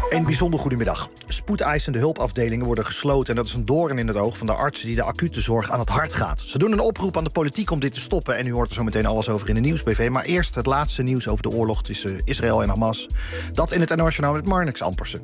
Een bijzonder goedemiddag. Spoedeisende hulpafdelingen worden gesloten en dat is een doorn in het oog van de artsen die de acute zorg aan het hart gaat. Ze doen een oproep aan de politiek om dit te stoppen en u hoort er zo meteen alles over in de Nieuwsbv. Maar eerst het laatste nieuws over de oorlog tussen Israël en Hamas. Dat in het NOS-journaal met Marnix Ampersen.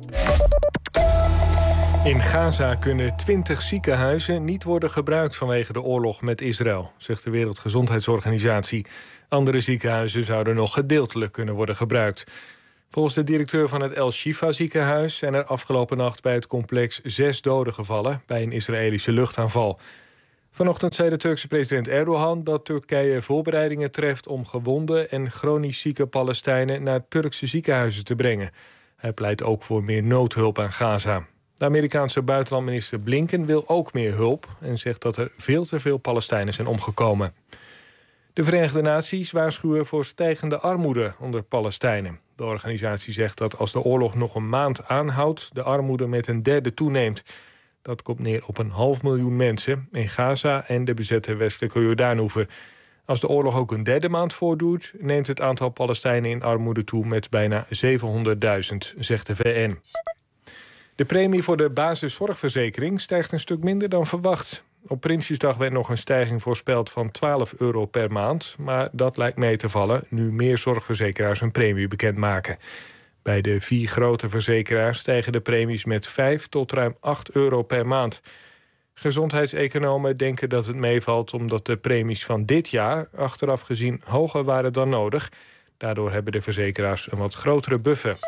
In Gaza kunnen 20 ziekenhuizen niet worden gebruikt vanwege de oorlog met Israël, zegt de Wereldgezondheidsorganisatie. Andere ziekenhuizen zouden nog gedeeltelijk kunnen worden gebruikt. Volgens de directeur van het El Shifa ziekenhuis zijn er afgelopen nacht bij het complex 6 doden gevallen bij een Israëlische luchtaanval. Vanochtend zei de Turkse president Erdogan dat Turkije voorbereidingen treft om gewonde en chronisch zieke Palestijnen naar Turkse ziekenhuizen te brengen. Hij pleit ook voor meer noodhulp aan Gaza. De Amerikaanse buitenlandminister Blinken wil ook meer hulp en zegt dat er veel te veel Palestijnen zijn omgekomen. De Verenigde Naties waarschuwen voor stijgende armoede onder Palestijnen. De organisatie zegt dat als de oorlog nog een maand aanhoudt, de armoede met een derde toeneemt. Dat komt neer op 500.000 mensen in Gaza en de bezette westelijke Jordaanoever. Als de oorlog ook een derde maand voortduurt, neemt het aantal Palestijnen in armoede toe met bijna 700.000, zegt de VN. De premie voor de basiszorgverzekering stijgt een stuk minder dan verwacht. Op Prinsjesdag werd nog een stijging voorspeld van €12 per maand, maar dat lijkt mee te vallen nu meer zorgverzekeraars een premie bekendmaken. Bij de 4 grote verzekeraars stijgen de premies met 5 tot ruim €8 per maand. Gezondheidseconomen denken dat het meevalt omdat de premies van dit jaar achteraf gezien hoger waren dan nodig. Daardoor hebben de verzekeraars een wat grotere buffer.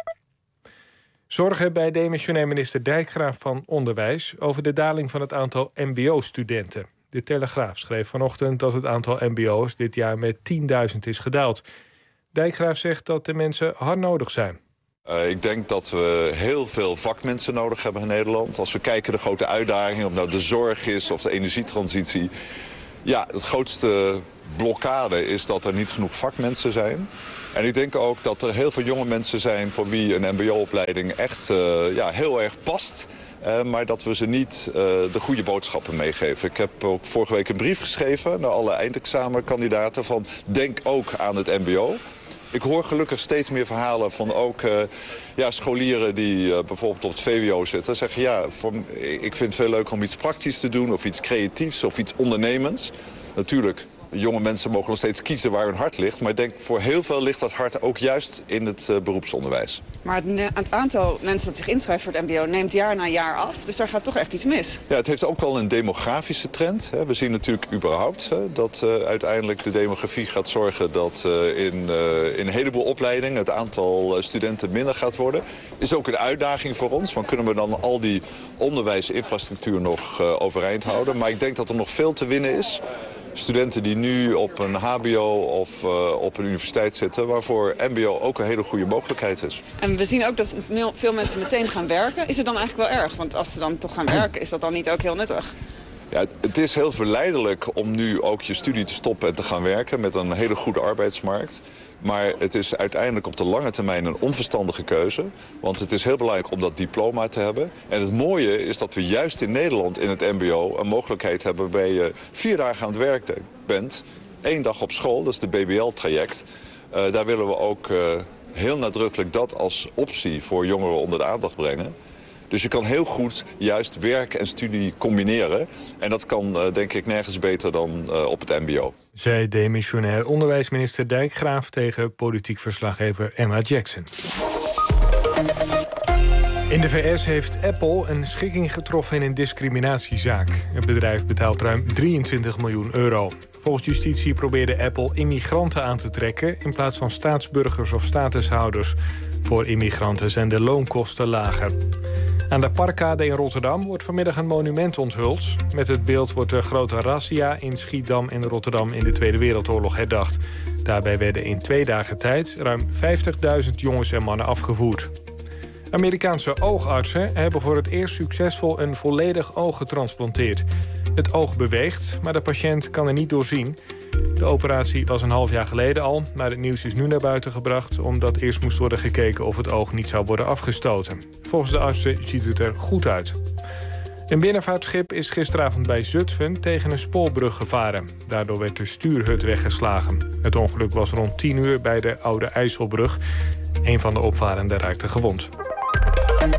Zorgen bij demissionair minister Dijkgraaf van Onderwijs over de daling van het aantal mbo-studenten. De Telegraaf schreef vanochtend dat het aantal mbo's dit jaar met 10.000 is gedaald. Dijkgraaf zegt dat de mensen hard nodig zijn. Ik denk dat we heel veel vakmensen nodig hebben in Nederland. Als we kijken de grote uitdagingen, of nou de zorg is of de energietransitie. Ja, het grootste blokkade is dat er niet genoeg vakmensen zijn. En ik denk ook dat er heel veel jonge mensen zijn voor wie een mbo-opleiding echt heel erg past. Maar dat we ze niet de goede boodschappen meegeven. Ik heb ook vorige week een brief geschreven naar alle eindexamenkandidaten van denk ook aan het mbo. Ik hoor gelukkig steeds meer verhalen van ook scholieren die bijvoorbeeld op het VWO zitten. Zeggen ik vind het veel leuker om iets praktisch te doen of iets creatiefs of iets ondernemends. Natuurlijk, jonge mensen mogen nog steeds kiezen waar hun hart ligt. Maar ik denk voor heel veel ligt dat hart ook juist in het beroepsonderwijs. Maar het aantal mensen dat zich inschrijft voor het mbo neemt jaar na jaar af. Dus daar gaat toch echt iets mis. Ja, het heeft ook wel een demografische trend. We zien natuurlijk überhaupt dat uiteindelijk de demografie gaat zorgen dat in een heleboel opleidingen het aantal studenten minder gaat worden. Is ook een uitdaging voor ons. Want kunnen we dan al die onderwijsinfrastructuur nog overeind houden? Maar ik denk dat er nog veel te winnen is. Studenten die nu op een hbo of op een universiteit zitten, waarvoor mbo ook een hele goede mogelijkheid is. En we zien ook dat veel mensen meteen gaan werken. Is het dan eigenlijk wel erg? Want als ze dan toch gaan werken, is dat dan niet ook heel nuttig? Ja, het is heel verleidelijk om nu ook je studie te stoppen en te gaan werken met een hele goede arbeidsmarkt. Maar het is uiteindelijk op de lange termijn een onverstandige keuze. Want het is heel belangrijk om dat diploma te hebben. En het mooie is dat we juist in Nederland in het mbo een mogelijkheid hebben waarbij je 4 dagen aan het werk bent. 1 dag op school, dat is de BBL-traject. Daar willen we ook heel nadrukkelijk dat als optie voor jongeren onder de aandacht brengen. Dus je kan heel goed juist werk en studie combineren. En dat kan denk ik nergens beter dan op het mbo. Zei demissionair onderwijsminister Dijkgraaf tegen politiek verslaggever Emma Jackson. In de VS heeft Apple een schikking getroffen in een discriminatiezaak. Het bedrijf betaalt ruim €23 miljoen. Volgens justitie probeerde Apple immigranten aan te trekken in plaats van staatsburgers of statushouders. Voor immigranten zijn de loonkosten lager. Aan de Parkkade in Rotterdam wordt vanmiddag een monument onthuld. Met het beeld wordt de grote razzia in Schiedam en Rotterdam in de Tweede Wereldoorlog herdacht. Daarbij werden in 2 dagen tijd ruim 50.000 jongens en mannen afgevoerd. Amerikaanse oogartsen hebben voor het eerst succesvol een volledig oog getransplanteerd. Het oog beweegt, maar de patiënt kan er niet doorzien. De operatie was een half jaar geleden al, maar het nieuws is nu naar buiten gebracht omdat eerst moest worden gekeken of het oog niet zou worden afgestoten. Volgens de artsen ziet het er goed uit. Een binnenvaartschip is gisteravond bij Zutphen tegen een spoorbrug gevaren. Daardoor werd de stuurhut weggeslagen. Het ongeluk was rond 10 uur bij de Oude IJsselbrug. Een van de opvarenden raakte gewond.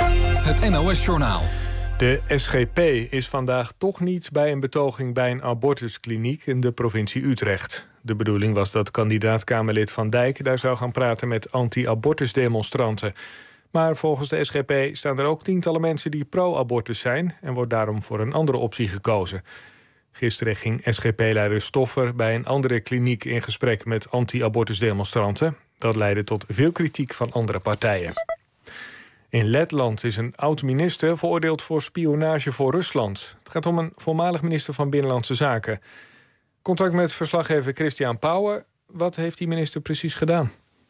Het NOS-journaal. De SGP is vandaag toch niet bij een betoging bij een abortuskliniek in de provincie Utrecht. De bedoeling was dat kandidaat-Kamerlid Van Dijk daar zou gaan praten met anti-abortusdemonstranten. Maar volgens de SGP staan er ook tientallen mensen die pro-abortus zijn en wordt daarom voor een andere optie gekozen. Gisteren ging SGP-leider Stoffer bij een andere kliniek in gesprek met anti-abortusdemonstranten. Dat leidde tot veel kritiek van andere partijen. In Letland is een oud-minister veroordeeld voor spionage voor Rusland. Het gaat om een voormalig minister van Binnenlandse Zaken. Contact met verslaggever Christian Pauwen. Wat heeft die minister precies gedaan?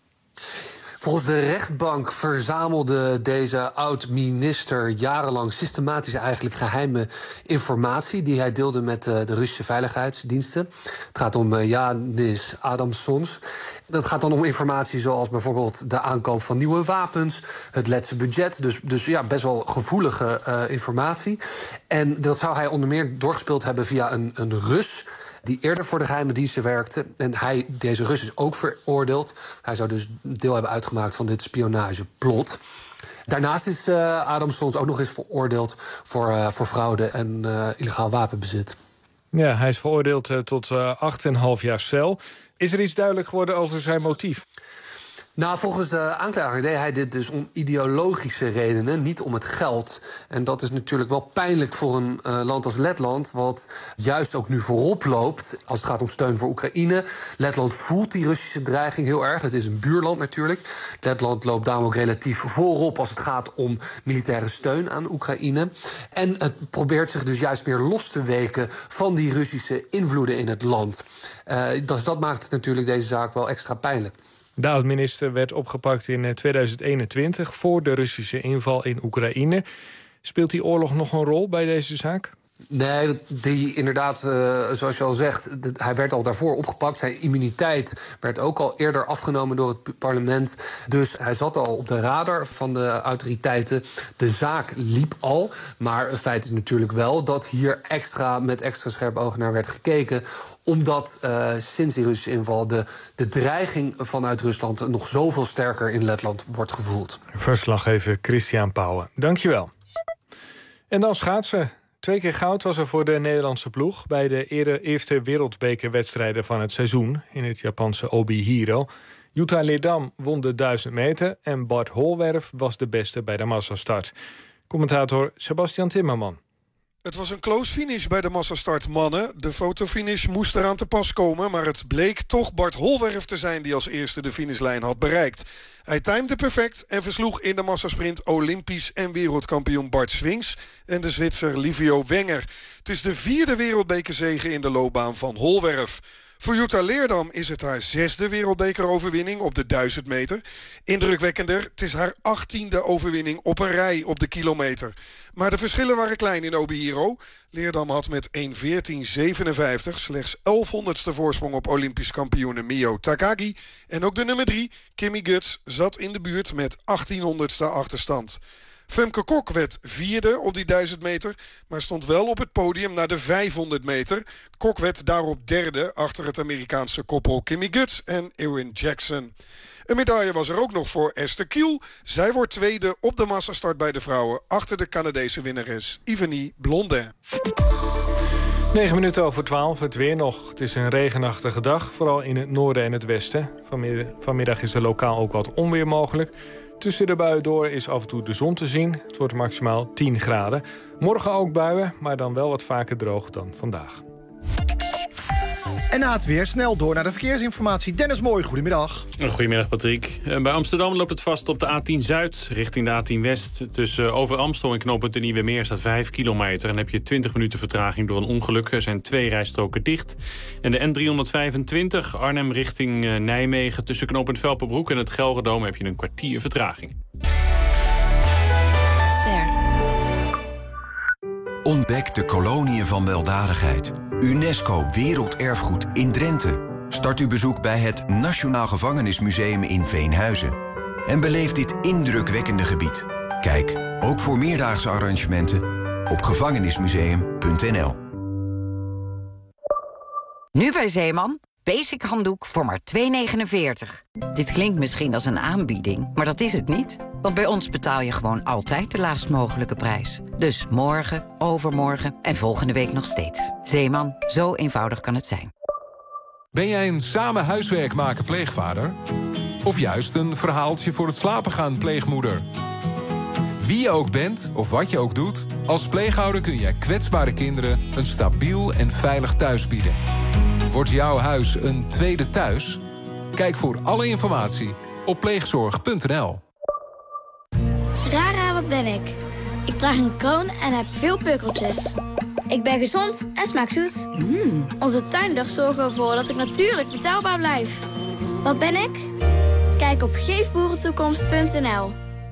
Volgens de rechtbank verzamelde deze oud-minister jarenlang systematisch eigenlijk geheime informatie die hij deelde met de Russische veiligheidsdiensten. Het gaat om Yanis Adamsons. Dat gaat dan om informatie zoals bijvoorbeeld de aankoop van nieuwe wapens, het Letse budget. Dus ja, best wel gevoelige informatie. En dat zou hij onder meer doorgespeeld hebben via een Rus die eerder voor de geheime diensten werkte. En deze Rus is ook veroordeeld. Hij zou dus deel hebben uitgemaakt van dit spionageplot. Daarnaast is Adamsons ook nog eens veroordeeld voor fraude en illegaal wapenbezit. Ja, hij is veroordeeld tot 8,5 jaar cel. Is er iets duidelijk geworden over zijn motief? Nou, volgens de aanklager deed hij dit dus om ideologische redenen, niet om het geld. En dat is natuurlijk wel pijnlijk voor een land als Letland, wat juist ook nu voorop loopt als het gaat om steun voor Oekraïne. Letland voelt die Russische dreiging heel erg. Het is een buurland natuurlijk. Letland loopt daarom ook relatief voorop als het gaat om militaire steun aan Oekraïne. En het probeert zich dus juist meer los te weken van die Russische invloeden in het land. Dus dat maakt natuurlijk deze zaak wel extra pijnlijk. De oud-minister werd opgepakt in 2021 voor de Russische inval in Oekraïne. Speelt die oorlog nog een rol bij deze zaak? Nee, die inderdaad, zoals je al zegt, hij werd al daarvoor opgepakt. Zijn immuniteit werd ook al eerder afgenomen door het parlement. Dus hij zat al op de radar van de autoriteiten. De zaak liep al. Maar het feit is natuurlijk wel dat hier met extra scherp oog naar werd gekeken. Omdat sinds die Russische inval de dreiging vanuit Rusland nog zoveel sterker in Letland wordt gevoeld. Verslaggever Christian Pauwen, dankjewel. En dan schaatsen. 2 keer goud was er voor de Nederlandse ploeg bij de eerste wereldbekerwedstrijden van het seizoen in het Japanse Obihiro. Jutta Leerdam won de 1000 meter en Bart Holwerf was de beste bij de massastart. Commentator Sebastian Timmerman. Het was een close finish bij de massastart mannen. De fotofinish moest eraan te pas komen, maar het bleek toch Bart Holwerf te zijn die als eerste de finishlijn had bereikt. Hij timde perfect en versloeg in de massasprint Olympisch en wereldkampioen Bart Swings en de Zwitser Livio Wenger. Het is de 4e wereldbekerzege in de loopbaan van Holwerf. Voor Jutta Leerdam is het haar 6e wereldbekeroverwinning op de 1000 meter. Indrukwekkender, het is haar 18e overwinning op een rij op de kilometer. Maar de verschillen waren klein in Obihiro. Leerdam had met 1:14:57 slechts 1100ste voorsprong op Olympisch kampioene Mio Takagi. En ook de nummer 3, Kimmy Guts, zat in de buurt met 1800ste achterstand. Femke Kok werd 4e op die 1000 meter, maar stond wel op het podium naar de 500 meter. Kok werd daarop 3e achter het Amerikaanse koppel Kimmy Guts en Erin Jackson. Een medaille was er ook nog voor Esther Kiel. Zij wordt 2e op de massastart bij de vrouwen achter de Canadese winnares Yvonne Blondin. 9:09, het weer nog. Het is een regenachtige dag, vooral in het noorden en het westen. Vanmiddag is er lokaal ook wat onweer mogelijk. Tussen de buien door is af en toe de zon te zien. Het wordt maximaal 10 graden. Morgen ook buien, maar dan wel wat vaker droog dan vandaag. En na het weer snel door naar de verkeersinformatie. Dennis Mooi, goedemiddag. Goedemiddag Patrick. Bij Amsterdam loopt het vast op de A10 Zuid richting de A10 West. Tussen Over Amstel en knooppunt de Nieuwe Meer staat 5 kilometer. En heb je 20 minuten vertraging door een ongeluk. Er zijn 2 rijstroken dicht. En de N325 Arnhem richting Nijmegen. Tussen knooppunt Velperbroek en het Gelredome heb je een kwartier vertraging. Ontdek de koloniën van weldadigheid. UNESCO Werelderfgoed in Drenthe. Start uw bezoek bij het Nationaal Gevangenismuseum in Veenhuizen. En beleef dit indrukwekkende gebied. Kijk, ook voor meerdaagse arrangementen, op gevangenismuseum.nl. Nu bij Zeeman. Basic handdoek voor maar €2,49. Dit klinkt misschien als een aanbieding, maar dat is het niet. Want bij ons betaal je gewoon altijd de laagst mogelijke prijs. Dus morgen, overmorgen en volgende week nog steeds. Zeeman, zo eenvoudig kan het zijn. Ben jij een samen huiswerk maken pleegvader? Of juist een verhaaltje voor het slapen gaan pleegmoeder? Wie je ook bent of wat je ook doet, als pleegouder kun jij kwetsbare kinderen een stabiel en veilig thuis bieden. Wordt jouw huis een tweede thuis? Kijk voor alle informatie op pleegzorg.nl. Rara, wat ben ik? Ik draag een kroon en heb veel pukkeltjes. Ik ben gezond en smaak zoet. Onze tuinders zorgen ervoor dat ik natuurlijk betaalbaar blijf. Wat ben ik? Kijk op geefboerentoekomst.nl.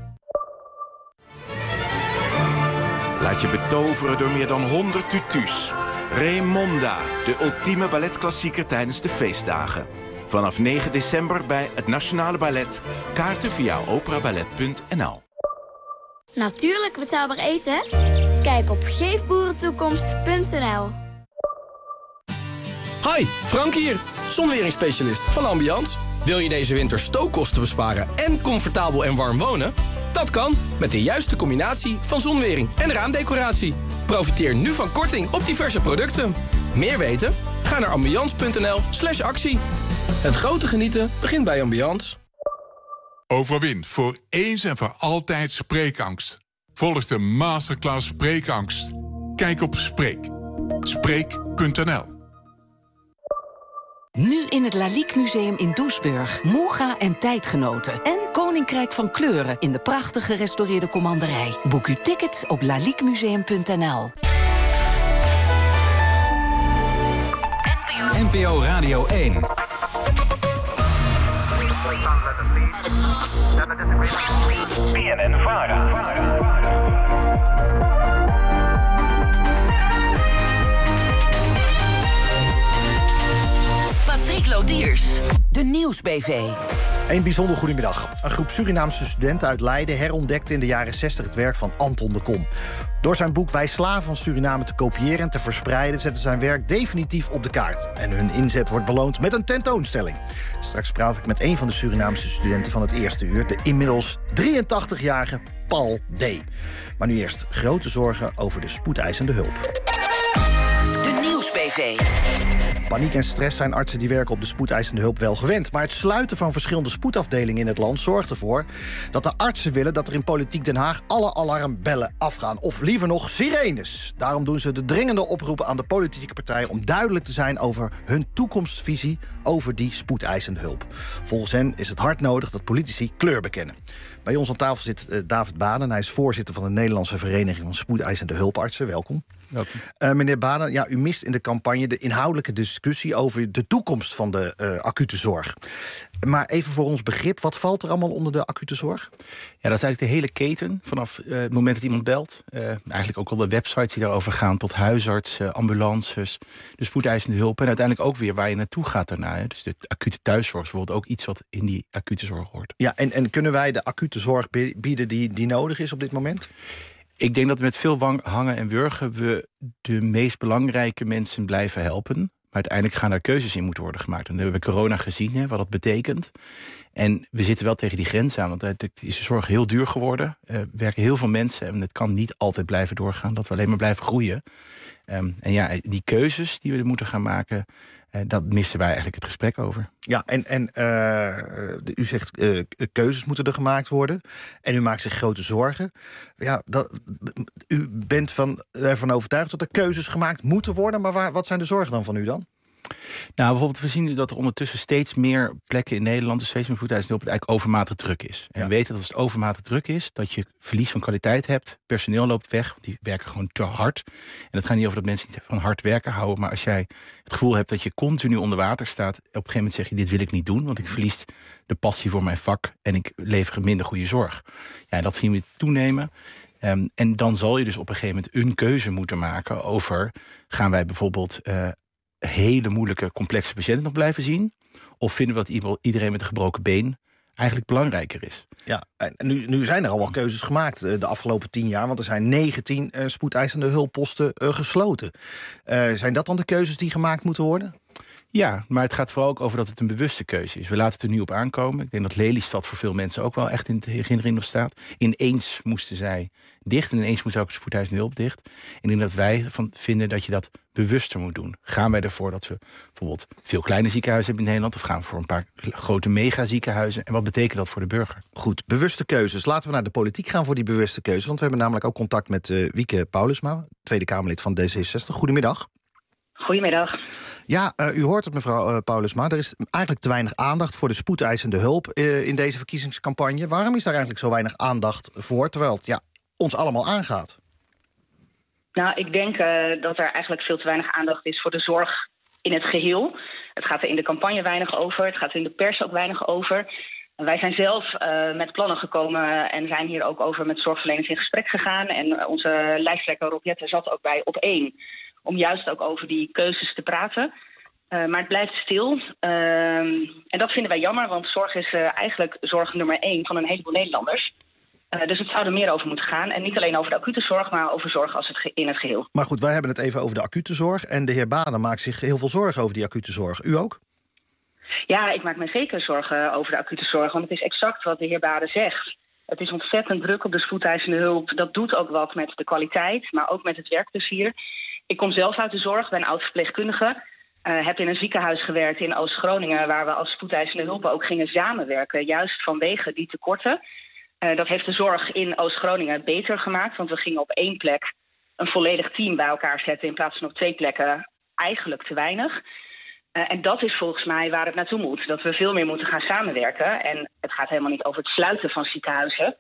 Laat je betoveren door meer dan 100 tutus. Raymonda, de ultieme balletklassieker tijdens de feestdagen. Vanaf 9 december bij het Nationale Ballet. Kaarten via operaballet.nl. Natuurlijk betaalbaar eten? Kijk op geefboerentoekomst.nl. Hi, Frank hier, zonweringsspecialist van Ambiance. Wil je deze winter stookkosten besparen en comfortabel en warm wonen? Dat kan met de juiste combinatie van zonwering en raamdecoratie. Profiteer nu van korting op diverse producten. Meer weten? Ga naar ambiance.nl/actie. Het grote genieten begint bij Ambiance. Overwin voor eens en voor altijd spreekangst. Volg de masterclass Spreekangst. Kijk op Spreek. Spreek.nl. Nu in het Lalique Museum in Doesburg. Moega en tijdgenoten. En Koninkrijk van Kleuren in de prachtig gerestaureerde commanderij. Boek uw tickets op laliquemuseum.nl. NPO Radio 1. BNN-VARA. Patrick Lodiers, de Nieuwsbv. Een bijzonder goedemiddag. Een groep Surinaamse studenten uit Leiden herontdekte in de jaren 60 het werk van Anton de Kom. Door zijn boek Wij slaven van Suriname te kopiëren en te verspreiden zetten zijn werk definitief op de kaart. En hun inzet wordt beloond met een tentoonstelling. Straks praat ik met een van de Surinaamse studenten van het eerste uur, de inmiddels 83-jarige Paul D. Maar nu eerst grote zorgen over de spoedeisende hulp. De Nieuwsbv. Paniek en stress zijn artsen die werken op de spoedeisende hulp wel gewend. Maar het sluiten van verschillende spoedafdelingen in het land zorgt ervoor dat de artsen willen dat er in Politiek Den Haag alle alarmbellen afgaan. Of liever nog sirenes. Daarom doen ze de dringende oproep aan de politieke partijen om duidelijk te zijn over hun toekomstvisie over die spoedeisende hulp. Volgens hen is het hard nodig dat politici kleur bekennen. Bij ons aan tafel zit David Baden. Hij is voorzitter van de Nederlandse Vereniging van Spoedeisende Hulpartsen. Welkom. Meneer Baden, ja, u mist in de campagne de inhoudelijke discussie over de toekomst van de acute zorg. Maar even voor ons begrip, wat valt er allemaal onder de acute zorg? Ja, dat is eigenlijk de hele keten vanaf het moment dat iemand belt. Eigenlijk ook al de websites die daarover gaan tot huisartsen, ambulances, de spoedeisende hulp en uiteindelijk ook weer waar je naartoe gaat daarna. Hè. Dus de acute thuiszorg is bijvoorbeeld ook iets wat in die acute zorg hoort. Ja, en kunnen wij de acute zorg bieden die nodig is op dit moment? Ik denk dat met veel hangen en wurgen we de meest belangrijke mensen blijven helpen. Maar uiteindelijk gaan er keuzes in moeten worden gemaakt. En dat hebben we corona gezien, hè, wat dat betekent. En we zitten wel tegen die grens aan, want het is de zorg heel duur geworden. Er werken heel veel mensen en het kan niet altijd blijven doorgaan. Dat we alleen maar blijven groeien. En ja, die keuzes die we moeten gaan maken, dat missen wij eigenlijk het gesprek over. Ja, en u zegt keuzes moeten er gemaakt worden. En u maakt zich grote zorgen. Ja, u bent ervan overtuigd dat er keuzes gemaakt moeten worden. Maar wat zijn de zorgen dan van u dan? Nou, bijvoorbeeld, we zien dat er ondertussen steeds meer plekken in Nederland, dus steeds meer spoedeisende hulp, het eigenlijk overmatig druk is. En we weten dat als het overmatig druk is, dat je verlies van kwaliteit hebt. Personeel loopt weg, want die werken gewoon te hard. En het gaat niet over dat mensen niet van hard werken houden, maar als jij het gevoel hebt dat je continu onder water staat, op een gegeven moment zeg je, dit wil ik niet doen, want ik verlies de passie voor mijn vak en ik lever minder goede zorg. Ja, en dat zien we toenemen. En dan zal je dus op een gegeven moment een keuze moeten maken over, gaan wij bijvoorbeeld hele moeilijke, complexe patiënten nog blijven zien? Of vinden we dat iedereen met een gebroken been eigenlijk belangrijker is? Ja, en nu zijn er al wel keuzes gemaakt de afgelopen 10 jaar... want er zijn 19 spoedeisende hulpposten gesloten. Zijn dat dan de keuzes die gemaakt moeten worden? Ja, maar het gaat vooral ook over dat het een bewuste keuze is. We laten het er nu op aankomen. Ik denk dat Lelystad voor veel mensen ook wel echt in de herinnering nog staat. Ineens moesten zij dicht en ineens moest ook het spoedeisende hulp dicht. En ik denk dat wij vinden dat je dat bewuster moet doen. Gaan wij ervoor dat we bijvoorbeeld veel kleine ziekenhuizen hebben in Nederland, of gaan we voor een paar grote megaziekenhuizen? En wat betekent dat voor de burger? Goed, bewuste keuzes. Laten we naar de politiek gaan voor die bewuste keuzes. Want we hebben namelijk ook contact met Wieke Paulusma, Tweede Kamerlid van D66. Goedemiddag. Goedemiddag. Ja, u hoort het, mevrouw Paulusma. Er is eigenlijk te weinig aandacht voor de spoedeisende hulp in deze verkiezingscampagne. Waarom is daar eigenlijk zo weinig aandacht voor, terwijl het ons allemaal aangaat? Nou, ik denk dat er eigenlijk veel te weinig aandacht is voor de zorg in het geheel. Het gaat er in de campagne weinig over, het gaat er in de pers ook weinig over. Wij zijn zelf met plannen gekomen en zijn hier ook over met zorgverleners in gesprek gegaan. En onze lijsttrekker Rob Jetten zat ook bij op 1... om juist ook over die keuzes te praten. Maar het blijft stil. En dat vinden wij jammer, want zorg is eigenlijk zorg nummer 1 van een heleboel Nederlanders. Dus het zou er meer over moeten gaan. En niet alleen over de acute zorg, maar over zorg in het geheel. Maar goed, wij hebben het even over de acute zorg. En de heer Baden maakt zich heel veel zorgen over die acute zorg. U ook? Ja, ik maak me zeker zorgen over de acute zorg. Want het is exact wat de heer Baden zegt. Het is ontzettend druk op de spoedeisende hulp. Dat doet ook wat met de kwaliteit, maar ook met het werkplezier. Ik kom zelf uit de zorg, ben oud-verpleegkundige. Heb in een ziekenhuis gewerkt in Oost-Groningen, waar we als spoedeisende hulp ook gingen samenwerken, juist vanwege die tekorten. Dat heeft de zorg in Oost-Groningen beter gemaakt, want we gingen op 1 plek een volledig team bij elkaar zetten in plaats van op 2 plekken eigenlijk te weinig. En dat is volgens mij waar het naartoe moet, dat we veel meer moeten gaan samenwerken. En het gaat helemaal niet over het sluiten van ziekenhuizen.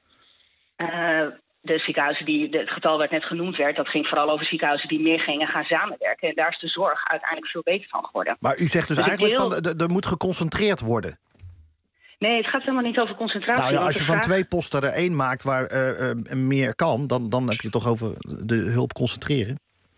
De ziekenhuizen het getal werd net genoemd werd, dat ging vooral over ziekenhuizen die meer gingen gaan samenwerken. En daar is de zorg uiteindelijk veel beter van geworden. Maar u zegt dus eigenlijk er moet geconcentreerd worden? Nee, het gaat helemaal niet over concentratie. Nou ja, als je van 2 posten er 1 maakt waar meer kan, dan heb je het toch over de hulp concentreren?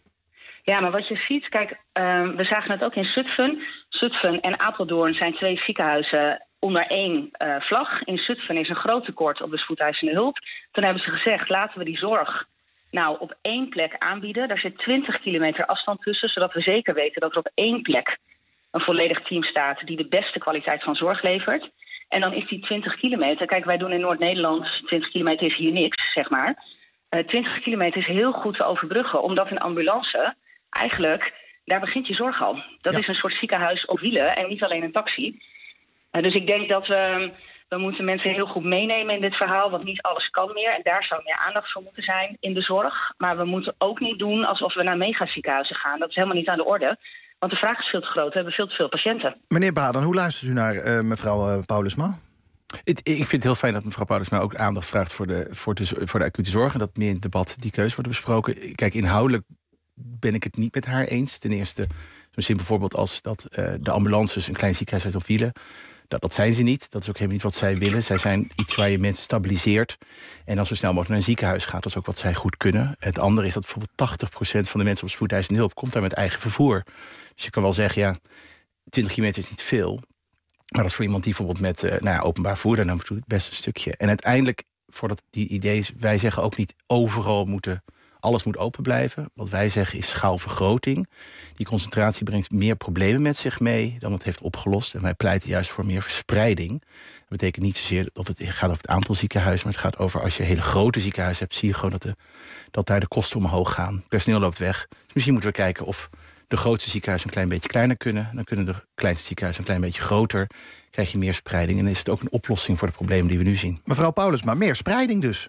Ja, maar wat je ziet, kijk, we zagen het ook in Zutphen. Zutphen en Apeldoorn zijn 2 ziekenhuizen onder 1 vlag. In Zutphen is een groot tekort op de spoedeisende hulp. Toen hebben ze gezegd, laten we die zorg nou op 1 plek aanbieden. Daar zit 20 kilometer afstand tussen, zodat we zeker weten dat er op 1 plek een volledig team staat die de beste kwaliteit van zorg levert. En dan is die 20 kilometer, kijk, wij doen in Noord-Nederland, 20 kilometer is hier niks, zeg maar. 20 kilometer is heel goed te overbruggen, omdat een ambulance eigenlijk, daar begint je zorg al. Dat is een soort ziekenhuis op wielen en niet alleen een taxi. Dus ik denk dat we moeten mensen heel goed meenemen in dit verhaal, want niet alles kan meer. En daar zou meer aandacht voor moeten zijn in de zorg. Maar we moeten ook niet doen alsof we naar megaziekenhuizen gaan. Dat is helemaal niet aan de orde. Want de vraag is veel te groot. We hebben veel te veel patiënten. Meneer Baden, hoe luistert u naar mevrouw Paulusma? Ik vind het heel fijn dat mevrouw Paulusma ook aandacht vraagt voor de acute zorg. En dat meer in het debat die keuze wordt besproken. Kijk, inhoudelijk ben ik het niet met haar eens. Ten eerste, zo'n simpel voorbeeld als dat de ambulances een klein ziekenhuis uit op wielen. Dat zijn ze niet. Dat is ook helemaal niet wat zij willen. Zij zijn iets waar je mensen stabiliseert. En als zo snel mogelijk naar een ziekenhuis gaat, dat is ook wat zij goed kunnen. Het andere is dat bijvoorbeeld 80% van de mensen op spoedeisende hulp komt daar met eigen vervoer. Dus je kan wel zeggen, ja, 20 kilometer is niet veel. Maar dat is voor iemand die bijvoorbeeld met openbaar vervoer daar naartoe het beste stukje. En uiteindelijk, voordat die ideeën, wij zeggen ook niet overal alles moet open blijven. Wat wij zeggen is schaalvergroting. Die concentratie brengt meer problemen met zich mee dan het heeft opgelost. En wij pleiten juist voor meer verspreiding. Dat betekent niet zozeer dat het gaat over het aantal ziekenhuizen, maar het gaat over als je hele grote ziekenhuizen hebt, zie je gewoon dat daar de kosten omhoog gaan. Personeel loopt weg. Dus misschien moeten we kijken of de grootste ziekenhuizen een klein beetje kleiner kunnen. Dan kunnen de kleinste ziekenhuizen een klein beetje groter. Krijg je meer spreiding. En dan is het ook een oplossing voor de problemen die we nu zien. Mevrouw Paulusma, meer spreiding dus.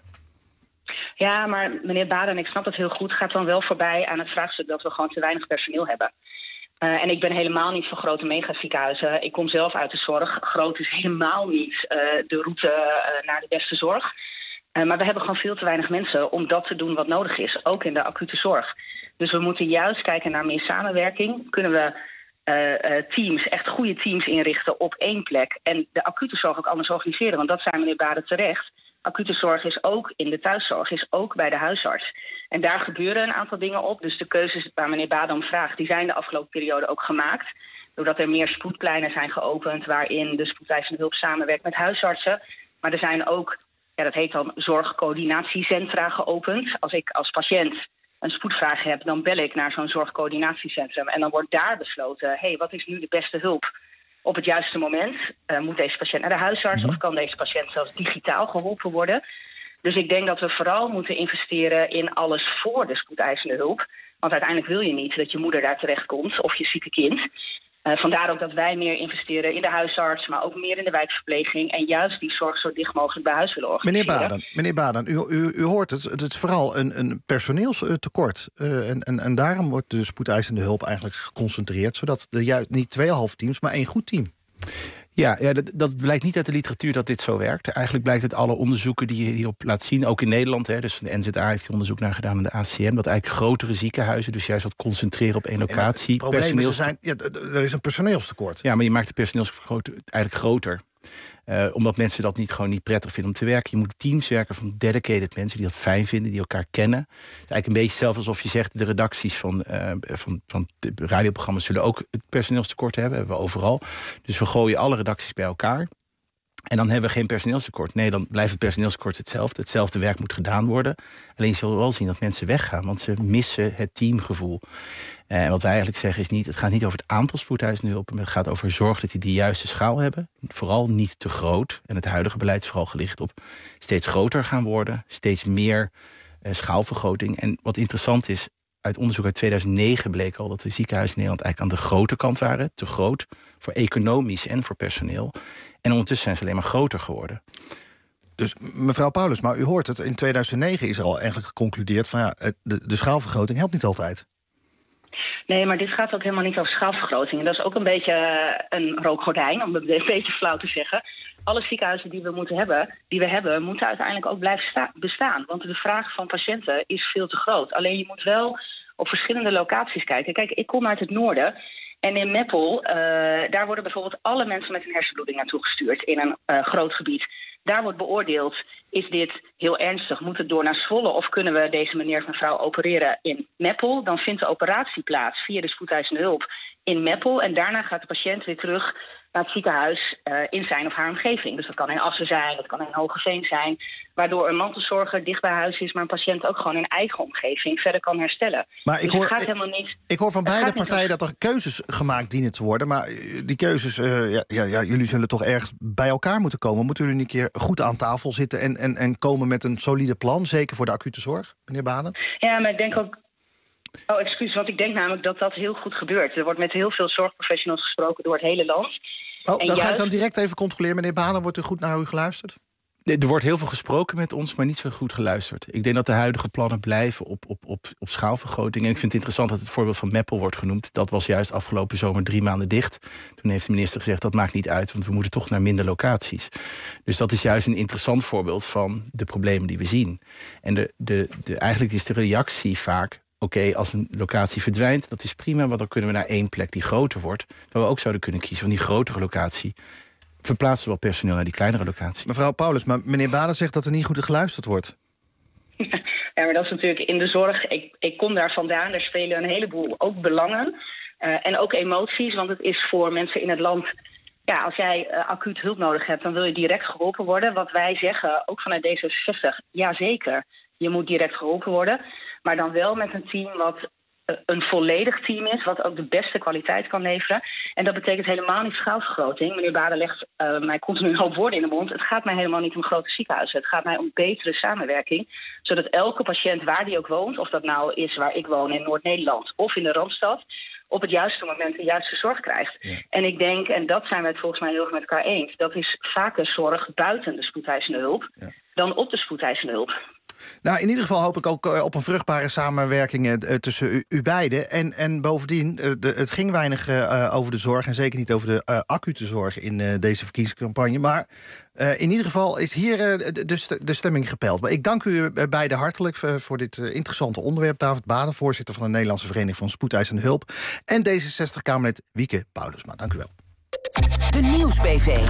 Ja, maar meneer Baden, en ik snap het heel goed, gaat dan wel voorbij aan het vraagstuk dat we gewoon te weinig personeel hebben. En ik ben helemaal niet van grote megaziekenhuizen. Ik kom zelf uit de zorg. Groot is helemaal niet de route naar de beste zorg. Maar we hebben gewoon veel te weinig mensen om dat te doen wat nodig is. Ook in de acute zorg. Dus we moeten juist kijken naar meer samenwerking. Kunnen we teams, echt goede teams inrichten op 1 plek. En de acute zorg ook anders organiseren. Want dat zei meneer Baden terecht. Acute zorg is ook in de thuiszorg, is ook bij de huisarts. En daar gebeuren een aantal dingen op. Dus de keuzes waar meneer Baden om vraagt, die zijn de afgelopen periode ook gemaakt. Doordat er meer spoedpleinen zijn geopend waarin de spoedeisende hulp samenwerkt met huisartsen. Maar er zijn ook, dat heet dan zorgcoördinatiecentra geopend. Als ik als patiënt een spoedvraag heb, dan bel ik naar zo'n zorgcoördinatiecentrum. En dan wordt daar besloten, wat is nu de beste hulp op het juiste moment? Moet deze patiënt naar de huisarts of kan deze patiënt zelfs digitaal geholpen worden? Dus ik denk dat we vooral moeten investeren in alles voor de spoedeisende hulp. Want uiteindelijk wil je niet dat je moeder daar terechtkomt of je zieke kind. Vandaar ook dat wij meer investeren in de huisarts, maar ook meer in de wijkverpleging en juist die zorg zo dicht mogelijk bij huis willen organiseren. Meneer Baden, u hoort het. Het is vooral een personeelstekort. En daarom wordt de spoedeisende hulp eigenlijk geconcentreerd, zodat er juist niet 2,5 teams, maar 1 goed team. Ja, dat blijkt niet uit de literatuur dat dit zo werkt. Eigenlijk blijkt uit alle onderzoeken die je hierop laat zien, ook in Nederland. Dus de NZA heeft hier onderzoek naar gedaan aan de ACM, dat eigenlijk grotere ziekenhuizen, dus juist wat concentreren op 1 locatie. Het probleem is, er is een personeelstekort. Ja, maar je maakt de personeelstekort eigenlijk groter. Omdat mensen dat gewoon niet prettig vinden om te werken. Je moet teams werken van dedicated mensen die dat fijn vinden, die elkaar kennen. Het is eigenlijk een beetje zelf alsof je zegt, de redacties van de radioprogramma's zullen ook het personeelstekort hebben we overal. Dus we gooien alle redacties bij elkaar. En dan hebben we geen personeelstekort. Nee, dan blijft het personeelstekort hetzelfde. Hetzelfde werk moet gedaan worden. Alleen zullen we wel zien dat mensen weggaan, want ze missen het teamgevoel. En wat wij eigenlijk zeggen is het gaat niet over het aantal spoedeisende hulp, maar het gaat over zorg dat die de juiste schaal hebben. Vooral niet te groot. En het huidige beleid is vooral gericht op steeds groter gaan worden, steeds meer schaalvergroting. En wat interessant is, uit onderzoek uit 2009 bleek al dat de ziekenhuizen in Nederland eigenlijk aan de grote kant waren. Te groot voor economisch en voor personeel. En ondertussen zijn ze alleen maar groter geworden. Dus mevrouw Paulus, maar u hoort het, in 2009 is er al eigenlijk geconcludeerd van de schaalvergroting helpt niet altijd. Nee, maar dit gaat ook helemaal niet over schaalvergroting. En dat is ook een beetje een rookgordijn, om het een beetje flauw te zeggen. Alle ziekenhuizen die we hebben, moeten uiteindelijk ook blijven bestaan. Want de vraag van patiënten is veel te groot. Alleen je moet wel op verschillende locaties kijken. Kijk, ik kom uit het noorden. En in Meppel, daar worden bijvoorbeeld alle mensen met een hersenbloeding naartoe gestuurd in een groot gebied. Daar wordt beoordeeld, is dit heel ernstig? Moet het door naar Zwolle of kunnen we deze meneer of mevrouw opereren in Meppel? Dan vindt de operatie plaats via de spoedeisende hulp in Meppel. En daarna gaat de patiënt weer terug naar het ziekenhuis in zijn of haar omgeving. Dus dat kan in Assen zijn, dat kan in Hogeveen zijn. Waardoor een mantelzorger dicht bij huis is, maar een patiënt ook gewoon in eigen omgeving verder kan herstellen. Maar dus ik hoor van beide partijen dat er keuzes gemaakt dienen te worden. Maar die keuzes, jullie zullen toch ergens bij elkaar moeten komen. Moeten jullie een keer goed aan tafel zitten en komen met een solide plan, zeker voor de acute zorg, meneer Baden? Ja, maar ik denk ook... Oh, excuus, want ik denk namelijk dat dat heel goed gebeurt. Er wordt met heel veel zorgprofessionals gesproken door het hele land. Ga ik dan direct even controleren, meneer Baden. Wordt er goed naar u geluisterd? Er wordt heel veel gesproken met ons, maar niet zo goed geluisterd. Ik denk dat de huidige plannen blijven op schaalvergroting. En ik vind het interessant dat het voorbeeld van Meppel wordt genoemd. Dat was juist afgelopen zomer 3 maanden dicht. Toen heeft de minister gezegd, dat maakt niet uit, want we moeten toch naar minder locaties. Dus dat is juist een interessant voorbeeld van de problemen die we zien. En eigenlijk is de reactie vaak, oké, als een locatie verdwijnt, dat is prima, want dan kunnen we naar 1 plek die groter wordt. Dat we ook zouden kunnen kiezen van die grotere locatie. Verplaatsen we wel personeel naar die kleinere locatie. Mevrouw Paulus, maar meneer Baden zegt dat er niet goed geluisterd wordt. Ja, maar dat is natuurlijk in de zorg. Ik kom daar vandaan, er spelen een heleboel ook belangen. En ook emoties, want het is voor mensen in het land... Ja, als jij acuut hulp nodig hebt, dan wil je direct geholpen worden. Wat wij zeggen, ook vanuit D66, ja zeker, je moet direct geholpen worden. Maar dan wel met een team wat een volledig team is, wat ook de beste kwaliteit kan leveren. En dat betekent helemaal niet schaalvergroting. Meneer Baden legt mij continu een hoop woorden in de mond. Het gaat mij helemaal niet om grote ziekenhuizen. Het gaat mij om betere samenwerking, zodat elke patiënt waar die ook woont, of dat nou is waar ik woon in Noord-Nederland of in de Randstad, op het juiste moment de juiste zorg krijgt. Ja. En ik denk, en dat zijn we het volgens mij heel erg met elkaar eens, dat is vaker zorg buiten de spoedeisende hulp dan op de spoedeisende hulp. Nou, in ieder geval hoop ik ook op een vruchtbare samenwerking tussen u beiden. En bovendien, het ging weinig over de zorg en zeker niet over de acute zorg in deze verkiezingscampagne. Maar in ieder geval is hier de stemming gepeild. Maar ik dank u beiden hartelijk voor dit interessante onderwerp. David Baden, voorzitter van de Nederlandse Vereniging van Spoedeisende Hulp. En D66-Kamerlid Wieke Paulusma. Dank u wel. De Nieuwsbv.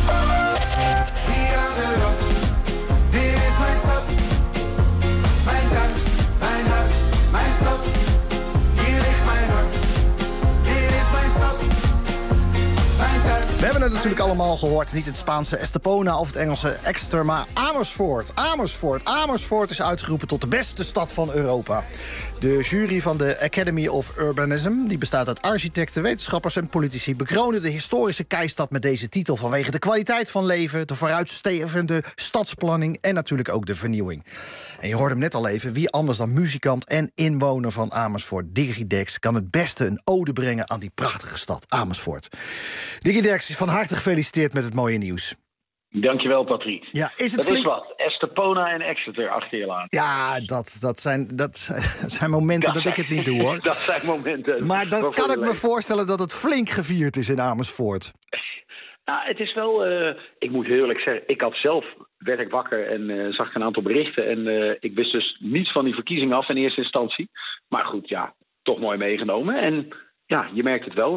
We hebben het natuurlijk allemaal gehoord. Niet het Spaanse Estepona of het Engelse Exeter, maar Amersfoort. Amersfoort is uitgeroepen tot de beste stad van Europa. De jury van de Academy of Urbanism, die bestaat uit architecten, wetenschappers en politici, bekronen de historische keistad met deze titel vanwege de kwaliteit van leven, de vooruitstrevende stadsplanning en natuurlijk ook de vernieuwing. En je hoorde hem net al even, wie anders dan muzikant en inwoner van Amersfoort, Digidex, kan het beste een ode brengen aan die prachtige stad Amersfoort. Digidex, van harte gefeliciteerd met het mooie nieuws. Dankjewel, Patrick. Ja, is het dat flink... is wat. Estepona en Exeter achter je laten. Ja, dat zijn momenten dat ik het niet doe, hoor. Dat zijn momenten. Maar dan kan ik me voorstellen dat het flink gevierd is in Amersfoort. Nou, het is wel... ik moet heel eerlijk zeggen, werd ik wakker en zag ik een aantal berichten. En ik wist dus niets van die verkiezingen af in eerste instantie. Maar goed, ja, toch mooi meegenomen. En ja, je merkt het wel.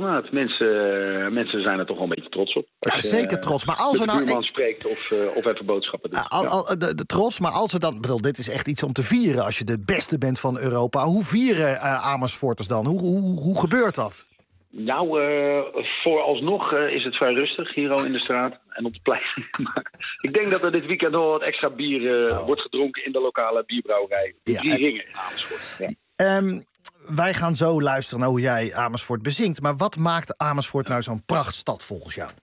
Mensen zijn er toch wel een beetje trots op. Ja, zeker trots. Maar als er nou buurman spreekt of even boodschappen doet. De trots, maar als er dan... bedoel, dit is echt iets om te vieren als je de beste bent van Europa. Hoe vieren Amersfoorters dan? Hoe gebeurt dat? Nou, vooralsnog is het vrij rustig hier al in de straat en op de plein. Maar ik denk dat er dit weekend nog wat extra bier wordt gedronken in de lokale bierbrouwerij. De Drie Ringen in Amersfoort. Ja. Wij gaan zo luisteren naar hoe jij Amersfoort bezingt. Maar wat maakt Amersfoort nou zo'n prachtstad volgens jou?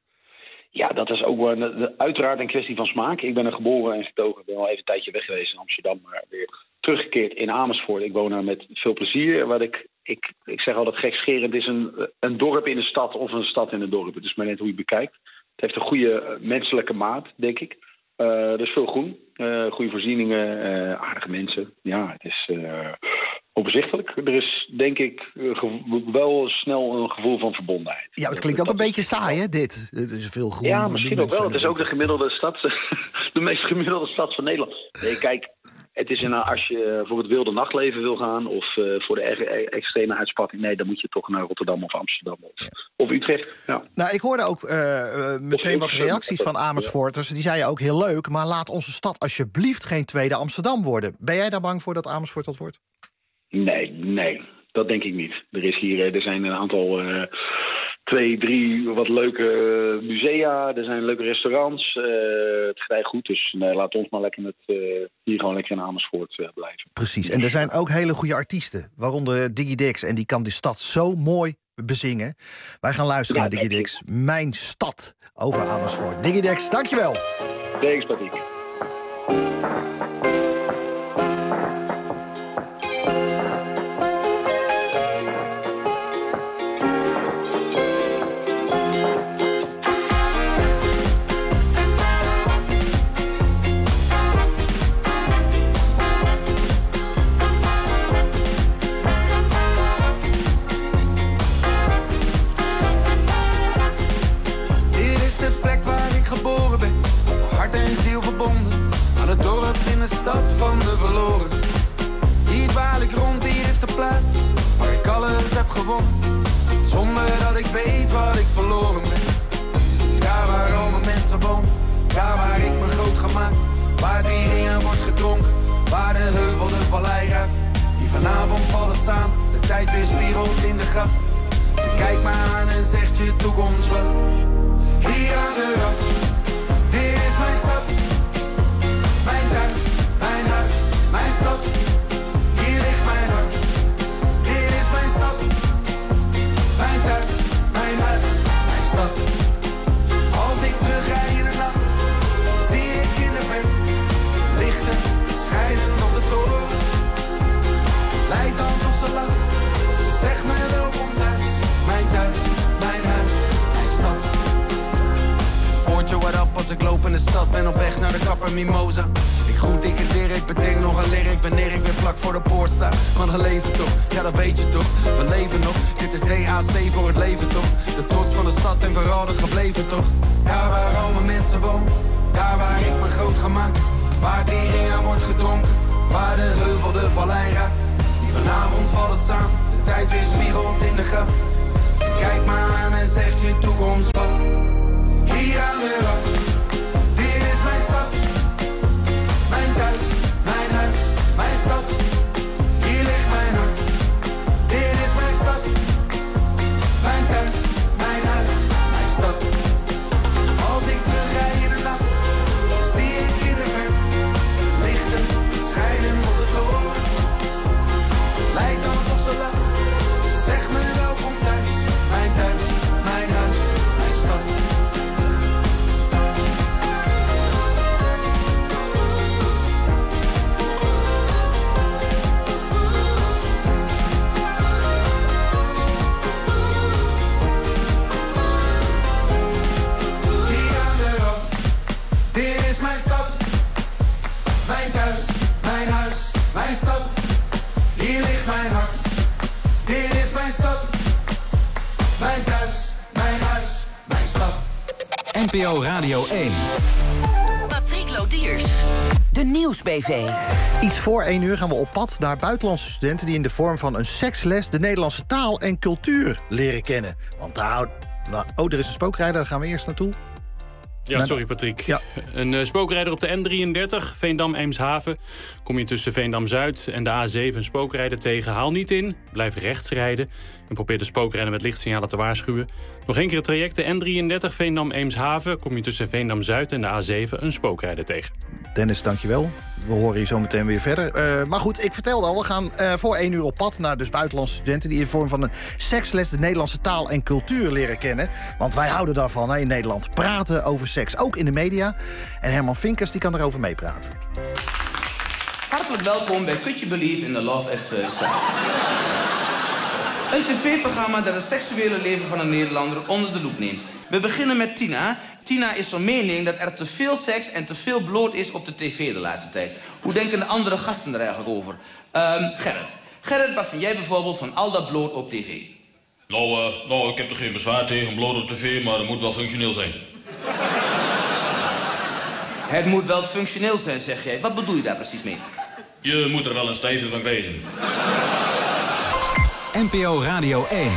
Ja, dat is ook uiteraard een kwestie van smaak. Ik ben er geboren en getogen. Ik ben al even een tijdje weg geweest in Amsterdam, maar weer teruggekeerd in Amersfoort. Ik woon er met veel plezier. Wat ik zeg altijd gekscherend, is een dorp in een stad of een stad in een dorp. Het is maar net hoe je het bekijkt. Het heeft een goede menselijke maat, denk ik. Er is veel groen, goede voorzieningen, aardige mensen. Ja, het is overzichtelijk. Er is, denk ik, wel snel een gevoel van verbondenheid. Ja, het klinkt ook een beetje saai, hè, dit? Het is veel groen. Ja, misschien ook wel. Het is ook de gemiddelde stad, de meest gemiddelde stad van Nederland. Nee, kijk, het is als je voor het wilde nachtleven wil gaan of voor de extreme uitspatting, nee, dan moet je toch naar Rotterdam of Amsterdam of Utrecht. Ja. Nou, ik hoorde ook meteen wat reacties van Amersfoorters. Die zeiden ook heel leuk, maar laat onze stad alsjeblieft geen tweede Amsterdam worden. Ben jij daar bang voor dat Amersfoort dat wordt? Nee, dat denk ik niet. Er zijn een aantal 2, 3 wat leuke musea. Er zijn leuke restaurants. Het gaat goed, dus laat ons maar lekker hier gewoon lekker in Amersfoort blijven. Precies, en er zijn ook hele goede artiesten, waaronder Digidex. En die kan die stad zo mooi bezingen. Wij gaan luisteren naar Digidex. Mijn stad over Amersfoort. Digidex, dankjewel. Thanks, Patrick. Stad van de verloren. Hier dwaal ik rond, hier is de plaats waar ik alles heb gewonnen, zonder dat ik weet wat ik verloren ben. Daar waar al mijn mensen wonen, daar waar ik me groot gemaakt, waar die ringen wordt gedronken, waar de heuvel de vallei raakt. Die vanavond valt het samen, de tijd weer spiegelt in de gracht. Ze kijkt me aan en zegt je toekomst wacht. Hier aan de rand, dit is mijn stad, mijn thuis. Mijn huis, mijn stad, hier ligt mijn hart. Dit is mijn stad, mijn thuis, mijn huis, mijn stad. Als ik terugrij in de nacht, zie ik in de vent lichten schijnen op de toren. Leidt dan op ze lang, ze zegt mij welkom thuis. Mijn thuis, mijn huis, mijn stad. Voortje, what up als ik loop in de stad, ben op weg naar de kapper Mimosa. Goed, ik het weer, ik bedenk nog een lyric wanneer ik weer vlak voor de poort sta. Want we leven toch, ja dat weet je toch, we leven nog. Dit is DAC voor het leven toch, de trots van de stad en vooral het gebleven toch. Daar waar al mijn mensen wonen, daar waar ik me groot gemaakt, waar die ringen wordt gedronken, waar de heuvel de vallei raakt. Die vanavond valt het samen, de tijd weer spiegelt in de gracht. Ze kijkt me aan en zegt je toekomst wacht. Hier aan de rand, dit is mijn stad. Mijn thuis, mijn huis, mijn stad. Hier ligt mijn hart. Dit is mijn stad. Mijn thuis, mijn huis, mijn stad. NPO Radio 1. Patrick Lodiers. De Nieuwsbv. Iets voor 1 uur gaan we op pad naar buitenlandse studenten die in de vorm van een seksles de Nederlandse taal en cultuur leren kennen. Want daar er is een spookrijder, daar gaan we eerst naartoe. Ja, sorry Patrick. Ja. Een spookrijder op de N33, Veendam-Eemshaven. Kom je tussen Veendam-Zuid en de A7 een spookrijder tegen. Haal niet in, blijf rechts rijden. En probeer de spookrijder met lichtsignalen te waarschuwen. Nog 1 keer het traject, de N33, Veendam-Eemshaven. Kom je tussen Veendam-Zuid en de A7 een spookrijder tegen. Dennis, dankjewel. We horen je zo meteen weer verder. Maar goed, ik vertelde al, we gaan voor 1 uur op pad naar dus buitenlandse studenten die in vorm van een seksles de Nederlandse taal en cultuur leren kennen. Want wij houden daarvan in Nederland. Praten over seks, ook in de media. En Herman Vinkers die kan erover meepraten. Hartelijk welkom bij Could You Believe in the Love at First Sight. Een tv-programma dat het seksuele leven van een Nederlander onder de loep neemt. We beginnen met Tina. Tina is van mening dat er te veel seks en te veel bloot is op de tv de laatste tijd. Hoe denken de andere gasten er eigenlijk over? Gerrit. Gerrit, wat vind jij bijvoorbeeld van al dat bloot op tv? Nou, ik heb er geen bezwaar tegen, bloot op tv, maar het moet wel functioneel zijn. Het moet wel functioneel zijn, zeg jij. Wat bedoel je daar precies mee? Je moet er wel een stijve van krijgen. NPO Radio 1.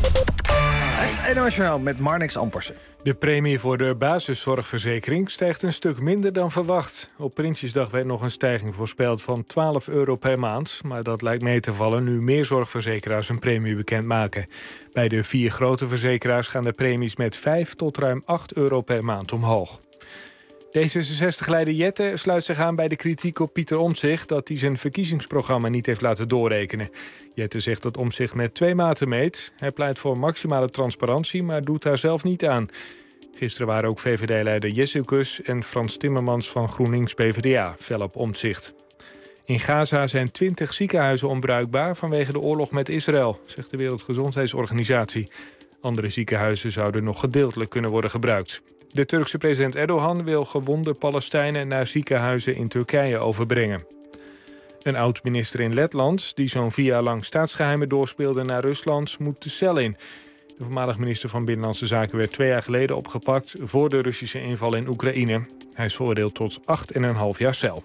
Het NOS met Marnix Ampersen. De premie voor de basiszorgverzekering stijgt een stuk minder dan verwacht. Op Prinsjesdag werd nog een stijging voorspeld van €12 per maand. Maar dat lijkt mee te vallen nu meer zorgverzekeraars een premie bekendmaken. Bij de 4 grote verzekeraars gaan de premies met 5 tot ruim €8 per maand omhoog. D66-leider Jette sluit zich aan bij de kritiek op Pieter Omtzigt dat hij zijn verkiezingsprogramma niet heeft laten doorrekenen. Jette zegt dat Omtzigt met 2 maten meet. Hij pleit voor maximale transparantie, maar doet daar zelf niet aan. Gisteren waren ook VVD-leider Jezus en Frans Timmermans van GroenLinks-PVDA fel op Omtzigt. In Gaza zijn 20 ziekenhuizen onbruikbaar vanwege de oorlog met Israël, zegt de Wereldgezondheidsorganisatie. Andere ziekenhuizen zouden nog gedeeltelijk kunnen worden gebruikt. De Turkse president Erdogan wil gewonde Palestijnen naar ziekenhuizen in Turkije overbrengen. Een oud-minister in Letland, die zo'n 4 jaar lang staatsgeheimen doorspeelde naar Rusland, moet de cel in. De voormalig minister van Binnenlandse Zaken werd 2 jaar geleden opgepakt voor de Russische inval in Oekraïne. Hij is veroordeeld tot 8,5 jaar cel.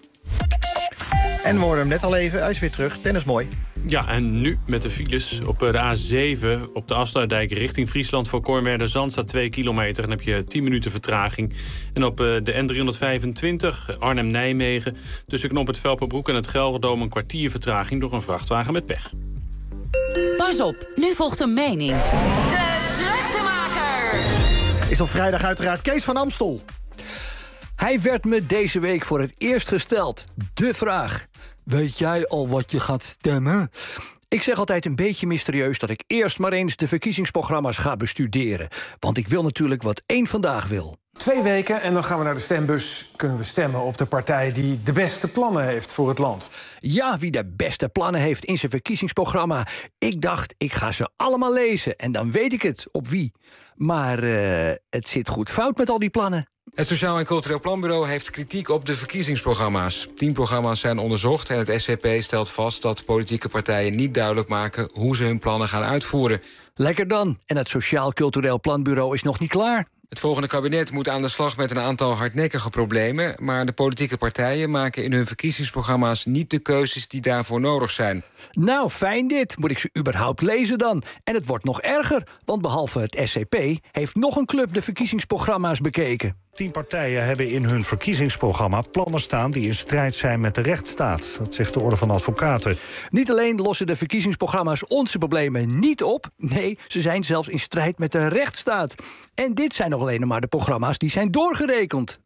En we hoorden hem net al even, hij is weer terug. Dennis, mooi. Ja, en nu met de files op de A7 op de Afsluitdijk richting Friesland voor Cornwerderzand staat 2 kilometer. Dan heb je 10 minuten vertraging. En op de N325 Arnhem-Nijmegen tussen knop het Velperbroek en het Gelderdoom een kwartier vertraging door een vrachtwagen met pech. Pas op, nu volgt een mening. De Druktemaker. Is op vrijdag uiteraard Kees van Amstel. Hij werd me deze week voor het eerst gesteld. De vraag: weet jij al wat je gaat stemmen? Ik zeg altijd een beetje mysterieus dat ik eerst maar eens de verkiezingsprogramma's ga bestuderen. Want ik wil natuurlijk wat één vandaag wil. 2 weken en dan gaan we naar de stembus. Kunnen we stemmen op de partij die de beste plannen heeft voor het land. Ja, wie de beste plannen heeft in zijn verkiezingsprogramma. Ik dacht, ik ga ze allemaal lezen en dan weet ik het, op wie. Maar het zit goed fout met al die plannen. Het Sociaal en Cultureel Planbureau heeft kritiek op de verkiezingsprogramma's. 10 programma's zijn onderzocht en het SCP stelt vast dat politieke partijen niet duidelijk maken hoe ze hun plannen gaan uitvoeren. Lekker dan. En het Sociaal Cultureel Planbureau is nog niet klaar. Het volgende kabinet moet aan de slag met een aantal hardnekkige problemen, maar de politieke partijen maken in hun verkiezingsprogramma's niet de keuzes die daarvoor nodig zijn. Nou, fijn dit. Moet ik ze überhaupt lezen dan? En het wordt nog erger, want behalve het SCP heeft nog een club de verkiezingsprogramma's bekeken. 10 partijen hebben in hun verkiezingsprogramma plannen staan die in strijd zijn met de rechtsstaat. Dat zegt de Orde van Advocaten. Niet alleen lossen de verkiezingsprogramma's onze problemen niet op. Nee, ze zijn zelfs in strijd met de rechtsstaat. En dit zijn nog alleen maar de programma's die zijn doorgerekend.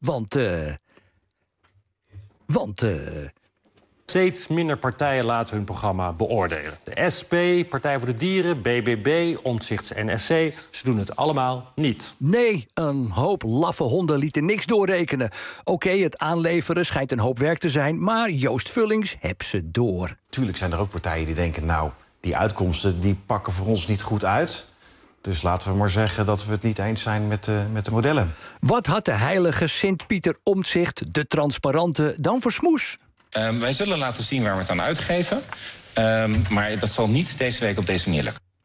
Steeds minder partijen laten hun programma beoordelen. De SP, Partij voor de Dieren, BBB, Omtzigts NSC, ze doen het allemaal niet. Nee, een hoop laffe honden lieten niks doorrekenen. Oké, het aanleveren schijnt een hoop werk te zijn, maar Joost Vullings hebt ze door. Tuurlijk zijn er ook partijen die denken, nou, die uitkomsten die pakken voor ons niet goed uit. Dus laten we maar zeggen dat we het niet eens zijn met de modellen. Wat had de heilige Sint-Pieter Omtzigt, de transparante, dan voor smoes? Wij zullen laten zien waar we het aan uitgeven. Maar dat zal niet deze week op deze manier lukken.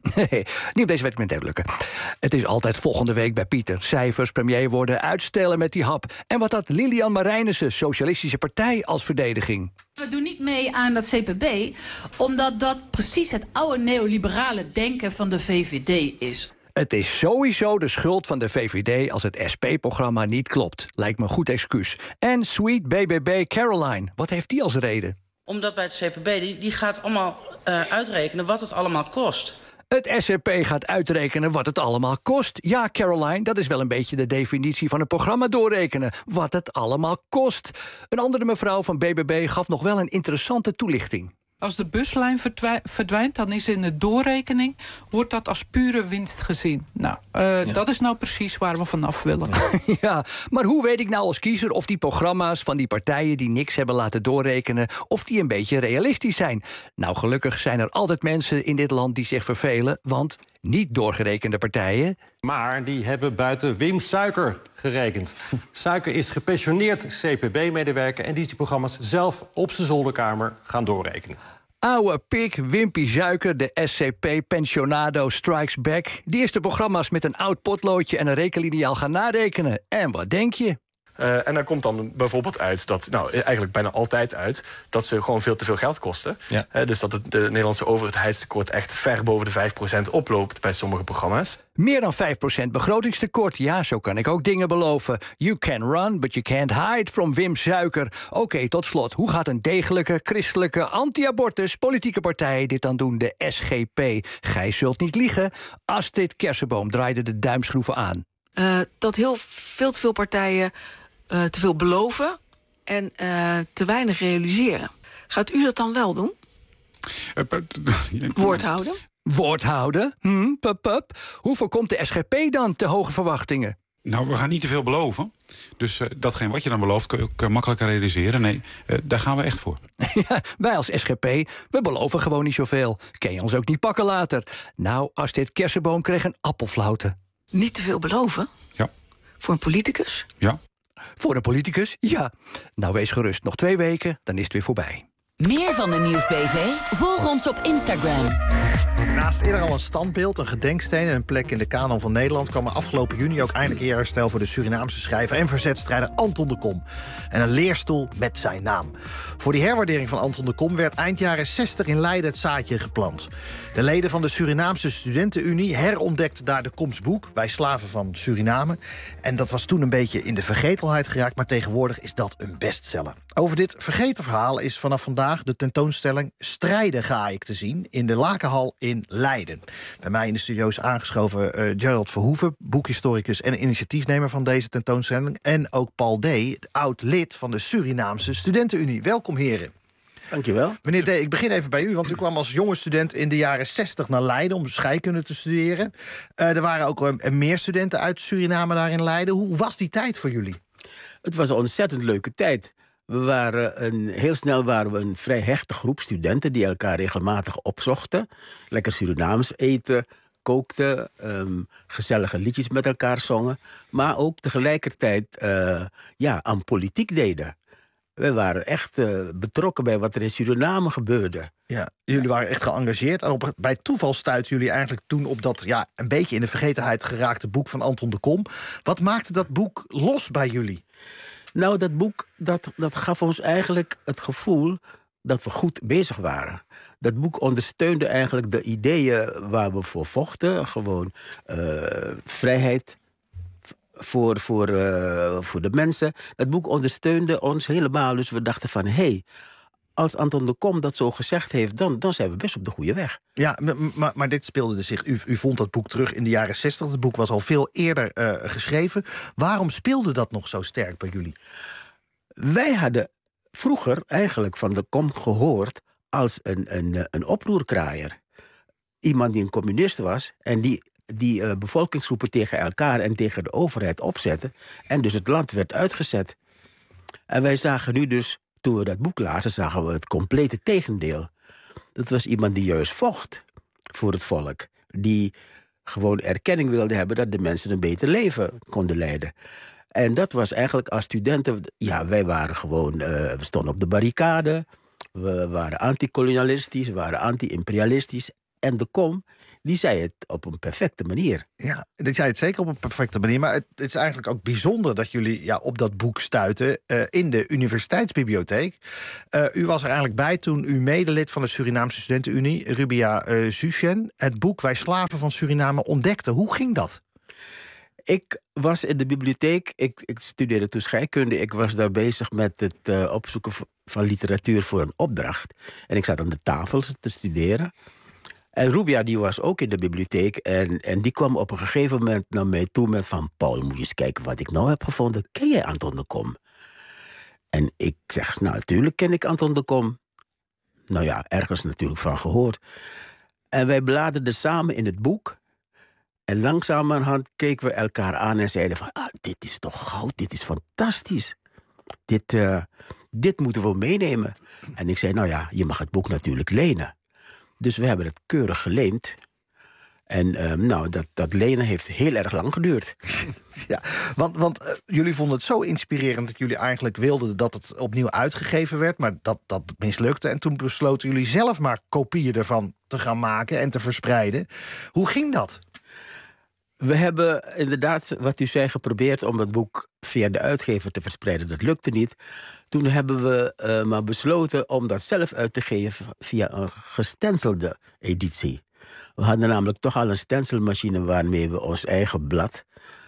Nee, niet op deze week met lukken. Het is altijd volgende week bij Pieter. Cijfers, premier worden, uitstellen met die hap. En wat had Lilian Marijnissen, Socialistische Partij, als verdediging? We doen niet mee aan dat CPB, omdat dat precies het oude neoliberale denken van de VVD is. Het is sowieso de schuld van de VVD als het SP-programma niet klopt. Lijkt me een goed excuus. En Sweet BBB Caroline, wat heeft die als reden? Omdat bij het CPB, die gaat allemaal uitrekenen wat het allemaal kost. Het SCP gaat uitrekenen wat het allemaal kost. Ja, Caroline, dat is wel een beetje de definitie van een programma doorrekenen. Wat het allemaal kost. Een andere mevrouw van BBB gaf nog wel een interessante toelichting. Als de buslijn verdwijnt, dan is in de doorrekening, wordt dat als pure winst gezien. Nou, dat is nou precies waar we vanaf willen. Ja, maar hoe weet ik nou als kiezer of die programma's van die partijen die niks hebben laten doorrekenen, of die een beetje realistisch zijn? Nou, gelukkig zijn er altijd mensen in dit land die zich vervelen, want niet doorgerekende partijen. Maar die hebben buiten Wim Suiker gerekend. Suiker is gepensioneerd CPB-medewerker en die is die programma's zelf op zijn zolderkamer gaan doorrekenen. Oude pik, Wimpy Zuiker, de SCP Pensionado Strikes Back. Die is de programma's met een oud potloodje en een rekenliniaal gaan narekenen. En wat denk je? En daar komt dan bijvoorbeeld uit dat, eigenlijk bijna altijd uit, dat ze gewoon veel te veel geld kosten. Ja. Dus dat de Nederlandse overheidstekort echt ver boven de 5% oploopt bij sommige programma's. Meer dan 5% begrotingstekort. Ja, zo kan ik ook dingen beloven. You can run, but you can't hide from Wim Zuiker. Oké, tot slot. Hoe gaat een degelijke, christelijke, anti-abortus politieke partij dit dan doen? De SGP. Gij zult niet liegen. Astrid Kersenboom draaide de duimschroeven aan. Dat veel te veel partijen te veel beloven en te weinig realiseren. Gaat u dat dan wel doen? Woord houden? Woord houden? Hoe voorkomt de SGP dan te hoge verwachtingen? Nou, we gaan niet te veel beloven. Dus datgene wat je dan belooft kun je ook makkelijker realiseren. Nee, daar gaan we echt voor. Ja, wij als SGP, we beloven gewoon niet zoveel. Kan je ons ook niet pakken later. Nou, Astrid Kersenboom kreeg een appelflauwte. Niet te veel beloven? Ja. Voor een politicus? Ja. Voor een politicus? Ja. Nou, wees gerust. Nog 2 weken, dan is het weer voorbij. Meer van de Nieuwsbv? Volg ons op Instagram. Naast eerder al een standbeeld, een gedenksteen en een plek in de kanon van Nederland kwam er afgelopen juni ook eindelijk eerherstel voor de Surinaamse schrijver en verzetstrijder Anton de Kom. En een leerstoel met zijn naam. Voor die herwaardering van Anton de Kom werd eind jaren 60 in Leiden het zaadje geplant. De leden van de Surinaamse Studentenunie herontdekten daar de Koms boek, Wij slaven van Suriname. En dat was toen een beetje in de vergetelheid geraakt, maar tegenwoordig is dat een bestseller. Over dit vergeten verhaal is vanaf vandaag de tentoonstelling Strijden ga ik te zien in de Lakenhal in Leiden. Bij mij in de studio is aangeschoven Gerald Verhoeven, boekhistoricus en initiatiefnemer van deze tentoonstelling. En ook Paul D., oud-lid van de Surinaamse Studentenunie. Welkom, heren. Dankjewel. Meneer D., ik begin even bij u, want u kwam als jonge student in de jaren 60 naar Leiden om scheikunde te studeren. Er waren ook meer studenten uit Suriname daar in Leiden. Hoe was die tijd voor jullie? Het was een ontzettend leuke tijd. Heel snel waren we een vrij hechte groep studenten die elkaar regelmatig opzochten. Lekker Surinaams eten, kookten, gezellige liedjes met elkaar zongen. Maar ook tegelijkertijd aan politiek deden. We waren echt betrokken bij wat er in Suriname gebeurde. Ja, jullie waren echt geëngageerd. En bij toeval stuitten jullie eigenlijk toen op dat een beetje in de vergetenheid geraakte boek van Anton de Kom. Wat maakte dat boek los bij jullie? Nou, dat boek dat gaf ons eigenlijk het gevoel dat we goed bezig waren. Dat boek ondersteunde eigenlijk de ideeën waar we voor vochten. Gewoon vrijheid voor de mensen. Dat boek ondersteunde ons helemaal. Dus we dachten van, als Anton de Kom dat zo gezegd heeft, dan zijn we best op de goede weg. Ja, maar dit speelde zich. U vond dat boek terug in de jaren 60. Het boek was al veel eerder geschreven. Waarom speelde dat nog zo sterk bij jullie? Wij hadden vroeger eigenlijk van de Kom gehoord als een oproerkraaier. Iemand die een communist was en die bevolkingsgroepen tegen elkaar en tegen de overheid opzette. En dus het land werd uitgezet. En wij zagen nu dus, toen we dat boek lazen, zagen we het complete tegendeel. Dat was iemand die juist vocht voor het volk. Die gewoon erkenning wilde hebben dat de mensen een beter leven konden leiden. En dat was eigenlijk als studenten, wij waren gewoon, we stonden op de barricade. We waren anti-kolonialistisch, we waren anti-imperialistisch. en de Kom, die zei het op een perfecte manier. Ja, die zei het zeker op een perfecte manier. Maar het is eigenlijk ook bijzonder dat jullie op dat boek stuiten in de universiteitsbibliotheek. U was er eigenlijk bij toen u medelid van de Surinaamse Studentenunie, Rubia Zuchen, het boek Wij Slaven van Suriname ontdekte. Hoe ging dat? Ik was in de bibliotheek, ik studeerde toen scheikunde. Ik was daar bezig met het opzoeken van literatuur voor een opdracht. En ik zat aan de tafel te studeren. En Rubia die was ook in de bibliotheek. En die kwam op een gegeven moment naar mij toe met van... Paul, moet je eens kijken wat ik nou heb gevonden. Ken jij Anton de Kom? En ik zeg, nou, natuurlijk ken ik Anton de Kom. Nou ja, ergens natuurlijk van gehoord. En wij bladerden samen in het boek. En langzamerhand keken we elkaar aan en zeiden van... dit is toch goud, dit is fantastisch. Dit moeten we meenemen. En ik zei, nou ja, je mag het boek natuurlijk lenen. Dus we hebben het keurig geleend. En dat lenen heeft heel erg lang geduurd. Ja, want jullie vonden het zo inspirerend dat jullie eigenlijk wilden dat het opnieuw uitgegeven werd. Maar dat mislukte. En toen besloten jullie zelf maar kopieën ervan te gaan maken en te verspreiden. Hoe ging dat? We hebben inderdaad, wat u zei, geprobeerd om het boek via de uitgever te verspreiden. Dat lukte niet. Toen hebben we maar besloten om dat zelf uit te geven via een gestencelde editie. We hadden namelijk toch al een stencilmachine waarmee we ons eigen blad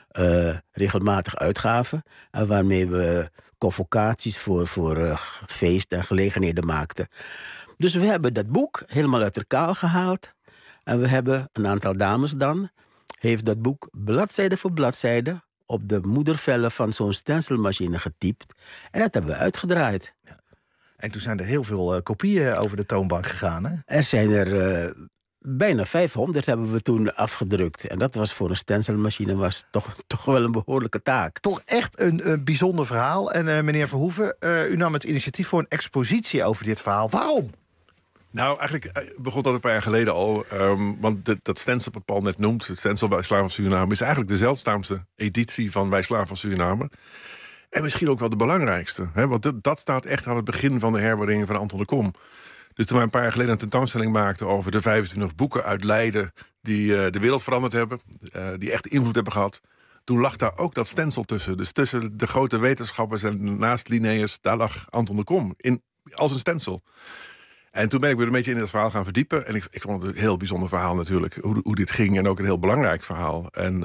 regelmatig uitgaven. En waarmee we convocaties voor feesten en gelegenheden maakten. Dus we hebben dat boek helemaal uit elkaar gehaald. En we hebben, een aantal dames dan, heeft dat boek bladzijde voor bladzijde op de moedervellen van zo'n stencilmachine getypt. En dat hebben we uitgedraaid. Ja. En toen zijn er heel veel kopieën over de toonbank gegaan, hè? Er zijn er bijna 500 hebben we toen afgedrukt. En dat was voor een stencilmachine was toch wel een behoorlijke taak. Toch echt een bijzonder verhaal. En meneer Verhoeven, u nam het initiatief voor een expositie over dit verhaal. Waarom? Nou, eigenlijk begon dat een paar jaar geleden al. Want dat stencil wat Paul net noemt, het stencil Wij Slaven van Suriname, is eigenlijk de zeldzaamste editie van Wij Slaven van Suriname. En misschien ook wel de belangrijkste. Hè? Want dat staat echt aan het begin van de herwaardering van Anton de Kom. Dus toen wij een paar jaar geleden een tentoonstelling maakten over de 25 boeken uit Leiden die de wereld veranderd hebben, die echt invloed hebben gehad, toen lag daar ook dat stencil tussen. Dus tussen de grote wetenschappers en naast Linnaeus, daar lag Anton de Kom als een stencil. En toen ben ik weer een beetje in het verhaal gaan verdiepen. En ik vond het een heel bijzonder verhaal natuurlijk, hoe dit ging. En ook een heel belangrijk verhaal. En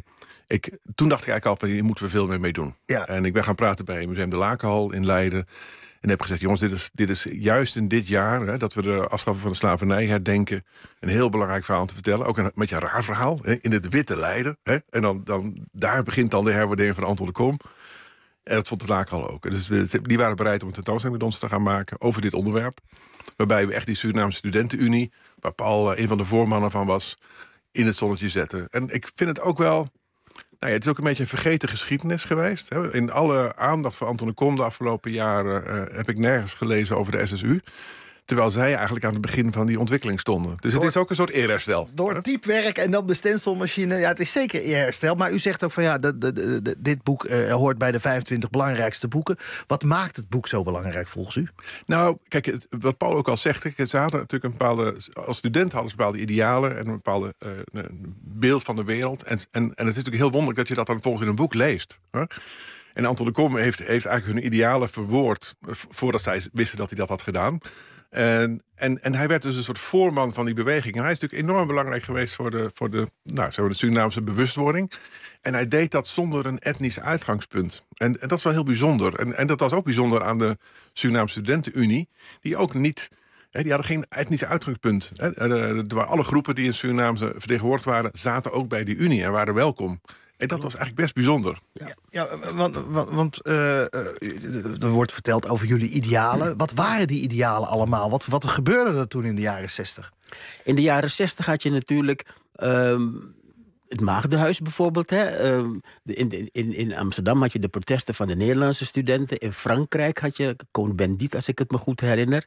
toen dacht ik eigenlijk al van, hier moeten we veel meer mee doen. Ja. En ik ben gaan praten bij Museum de Lakenhal in Leiden. En heb gezegd, jongens, dit is juist in dit jaar, dat we de afschaffing van de slavernij herdenken, een heel belangrijk verhaal te vertellen. Ook een beetje een raar verhaal, in het witte Leiden. En dan daar begint dan de herwaardering van Anton de Kom. En dat vond de Lakenhal ook. Dus die waren bereid om een tentoonstelling met ons te gaan maken over dit onderwerp. Waarbij we echt die Surinaamse Studentenunie, waar Paul een van de voormannen van was, in het zonnetje zetten. En ik vind het ook wel, het is ook een beetje een vergeten geschiedenis geweest. In alle aandacht voor Anton de Kom de afgelopen jaren heb ik nergens gelezen over de SSU. Terwijl zij eigenlijk aan het begin van die ontwikkeling stonden. Dus het is ook een soort eerherstel. Door het typewerk en dan de stencilmachine. Ja, het is zeker eerherstel. Maar u zegt ook van dit boek hoort bij de 25 belangrijkste boeken. Wat maakt het boek zo belangrijk volgens u? Nou, kijk, wat Paul ook al zegt. Ze hadden natuurlijk een bepaalde, als student hadden ze bepaalde idealen en een bepaalde beeld van de wereld. En het is natuurlijk heel wonderlijk dat je dat dan volgens in een boek leest. En Anton de Kom heeft eigenlijk hun idealen verwoord voordat zij wisten dat hij dat had gedaan. En hij werd dus een soort voorman van die beweging. En hij is natuurlijk enorm belangrijk geweest voor de Surinaamse bewustwording. En hij deed dat zonder een etnisch uitgangspunt. En dat is wel heel bijzonder. En dat was ook bijzonder aan de Surinaamse Studentenunie. Die ook niet, die hadden geen etnisch uitgangspunt. Alle groepen die in Surinaamse vertegenwoordigd waren, zaten ook bij die unie en waren welkom. En dat was eigenlijk best bijzonder. Ja, want er wordt verteld over jullie idealen. Wat waren die idealen allemaal? Wat gebeurde er toen in de jaren 60? In de jaren 60 had je natuurlijk het Maagdenhuis bijvoorbeeld. In Amsterdam had je de protesten van de Nederlandse studenten. In Frankrijk had je Cohn-Bendit, als ik het me goed herinner.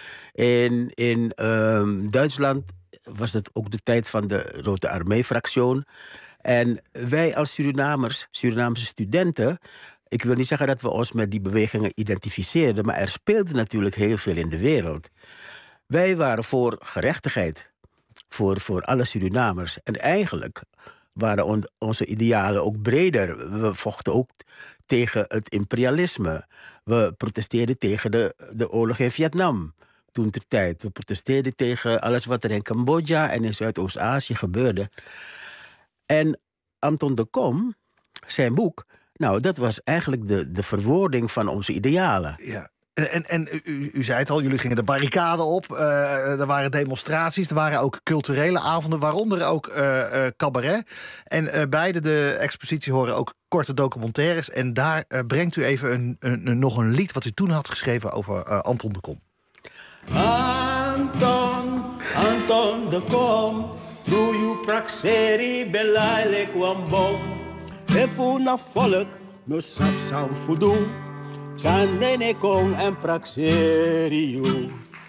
In Duitsland was het ook de tijd van de Rode Armee-fractie. En wij als Surinaamse studenten, ik wil niet zeggen dat we ons met die bewegingen identificeerden, maar er speelde natuurlijk heel veel in de wereld. Wij waren voor gerechtigheid, voor alle Surinamers. En eigenlijk waren onze idealen ook breder. We vochten ook tegen het imperialisme. We protesteerden tegen de oorlog in Vietnam. Toen ter tijd. We protesteerden tegen alles wat er in Cambodja en in Zuidoost-Azië gebeurde. En Anton de Kom, zijn boek, nou, dat was eigenlijk de verwoording van onze idealen. Ja. En u zei het al, jullie gingen de barricade op. Er waren demonstraties, er waren ook culturele avonden, waaronder ook cabaret. En beide de expositie horen ook korte documentaires. En daar brengt u even nog een lied wat u toen had geschreven over Anton de Kom. Anton de Kom, doe je praxeri belaile kwambom. Efuna volk, no sap sam fudu. Sandene kom en praxerio.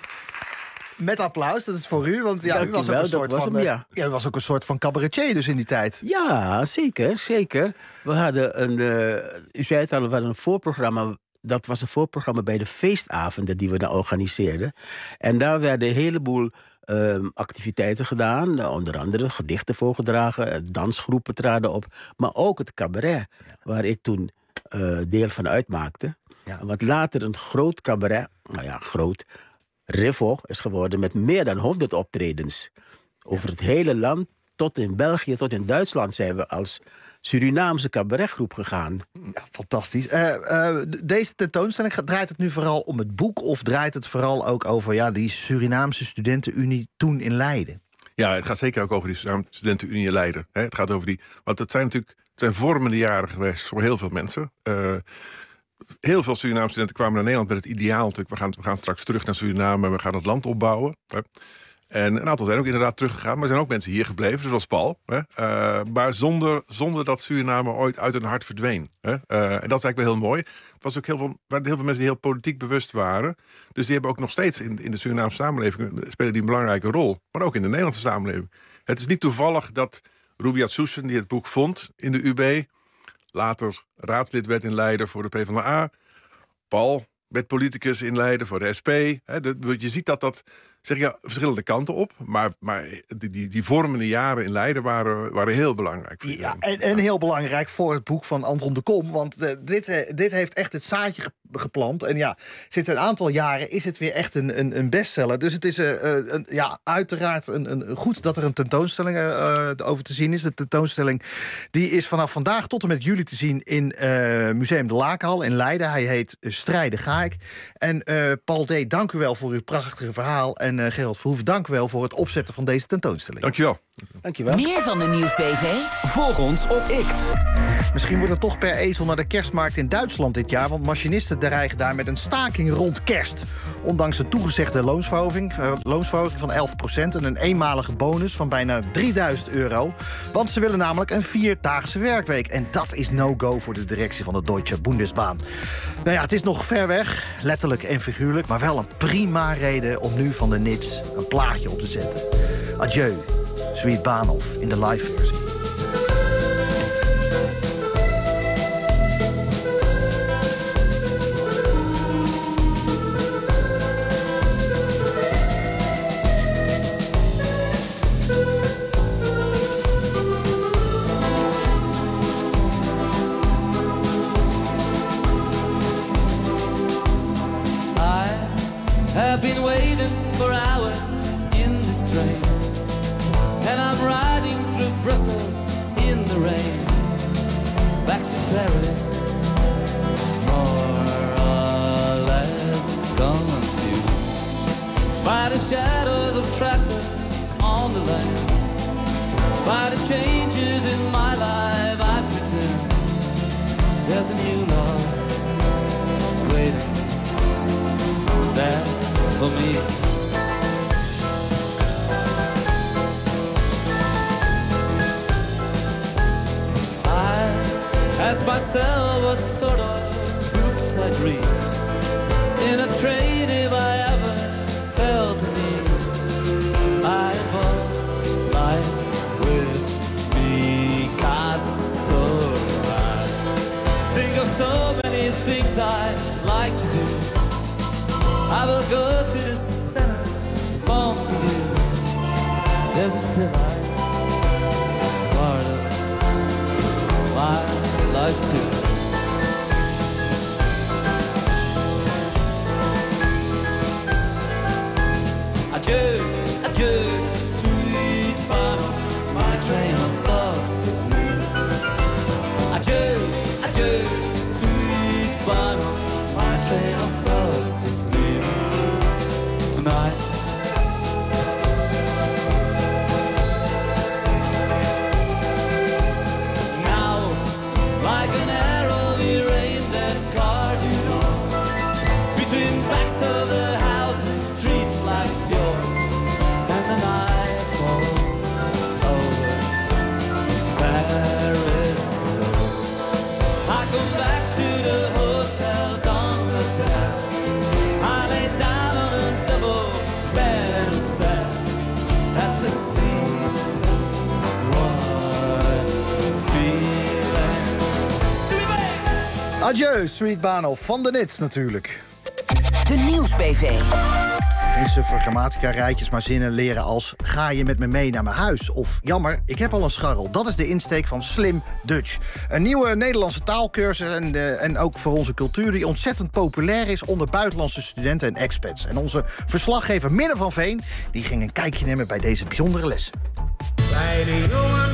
Met applaus, dat is voor u, want ja, u was ook een soort van, u was ook een soort van cabaretier dus in die tijd. Ja, zeker, zeker. We hadden u zei het al, we hadden een voorprogramma. Dat was een voorprogramma bij de feestavonden die we dan organiseerden. En daar werden een heleboel activiteiten gedaan. Onder andere gedichten voorgedragen, dansgroepen traden op. Maar ook het cabaret, waar ik toen deel van uitmaakte. Ja. Wat later een groot cabaret, nou ja, groot, Rivo is geworden met meer dan 100 optredens. Over het hele land, tot in België, tot in Duitsland zijn we als Surinaamse cabaretgroep gegaan. Ja, fantastisch. Deze tentoonstelling, draait het nu vooral om het boek of draait het vooral ook over die Surinaamse studentenunie toen in Leiden? Ja, het gaat zeker ook over die Surinaamse studentenunie in Leiden. Het gaat over want het zijn natuurlijk vormende jaren geweest voor heel veel mensen. Heel veel Surinaamse studenten kwamen naar Nederland met het ideaal natuurlijk. We gaan straks terug naar Suriname en we gaan het land opbouwen. En een aantal zijn ook inderdaad teruggegaan. Maar er zijn ook mensen hier gebleven, zoals Paul. Maar zonder dat Suriname ooit uit hun hart verdween. En dat is eigenlijk wel heel mooi. Het was ook waren heel veel mensen die heel politiek bewust waren. Dus die hebben ook nog steeds in de Surinaamse samenleving spelen die een belangrijke rol. Maar ook in de Nederlandse samenleving. Het is niet toevallig dat Rubiat Soesen, die het boek vond in de UB, later raadslid werd in Leiden voor de PvdA. Paul werd politicus in Leiden voor de SP. Je ziet dat verschillende kanten op. Maar die vormende jaren in Leiden waren heel belangrijk. Voor en heel belangrijk voor het boek van Anton de Kom. Want dit heeft echt het zaadje geplant. En sinds een aantal jaren is het weer echt een bestseller. Dus het is uiteraard goed dat er een tentoonstelling over te zien is. De tentoonstelling die is vanaf vandaag tot en met juli te zien in Museum de Lakenhal in Leiden. Hij heet Strijden ga ik. En Paul D., dank u wel voor uw prachtige verhaal. En Gerald Verhoeven, dank u wel voor het opzetten van deze tentoonstelling. Dankjewel. Dankjewel. Meer van de Nieuwsbv? Volg ons op X. Misschien wordt het toch per ezel naar de kerstmarkt in Duitsland dit jaar, want machinisten dreigen daar met een staking rond kerst. Ondanks de toegezegde loonsverhoging van 11% en een eenmalige bonus van bijna €3000. Want ze willen namelijk een 4-daagse werkweek. En dat is no-go voor de directie van de Deutsche Bundesbahn. Nou ja, het is nog ver weg, letterlijk en figuurlijk, maar wel een prima reden om nu van de Nits een plaatje op te zetten. Adieu, Sweet Bahnhof in de live versie. I've been waiting for hours in this train, and I'm riding through Brussels in the rain, back to Paris, more or less confused by the shadows of tractors on the lane, by the changes in my life. I pretend there's a new love waiting there for me. I ask myself what sort of books I dream, in a train if I ever felt a need. I bought life with Picasso. I think of so many things I'd like to do. I will go to the center, Pompidou. There's divine part of my life too. Adieu, adieu, sweet bottom, my train of thoughts is new. Adieu, adieu, sweet bottom, my train of thoughts is new. Tonight now, like an arrow we rained at Cardinal between backs of the houses, streets like fjords, and the night falls over Paris. So I come back to the Hotel d'Angleterre. I lay down on a double bed and stare at the sea. What feeling? Adieu, Sweet Bano van de Nits natuurlijk. De Nieuws-BV. Geen suffer grammatica rijtjes, maar zinnen leren als... ga je met me mee naar mijn huis? Of jammer, ik heb al een scharrel. Dat is de insteek van Slim Dutch. Een nieuwe Nederlandse taalkursus en ook voor onze cultuur... die ontzettend populair is onder buitenlandse studenten en expats. En onze verslaggever Minne van Veen... die ging een kijkje nemen bij deze bijzondere les. Kleine jongen,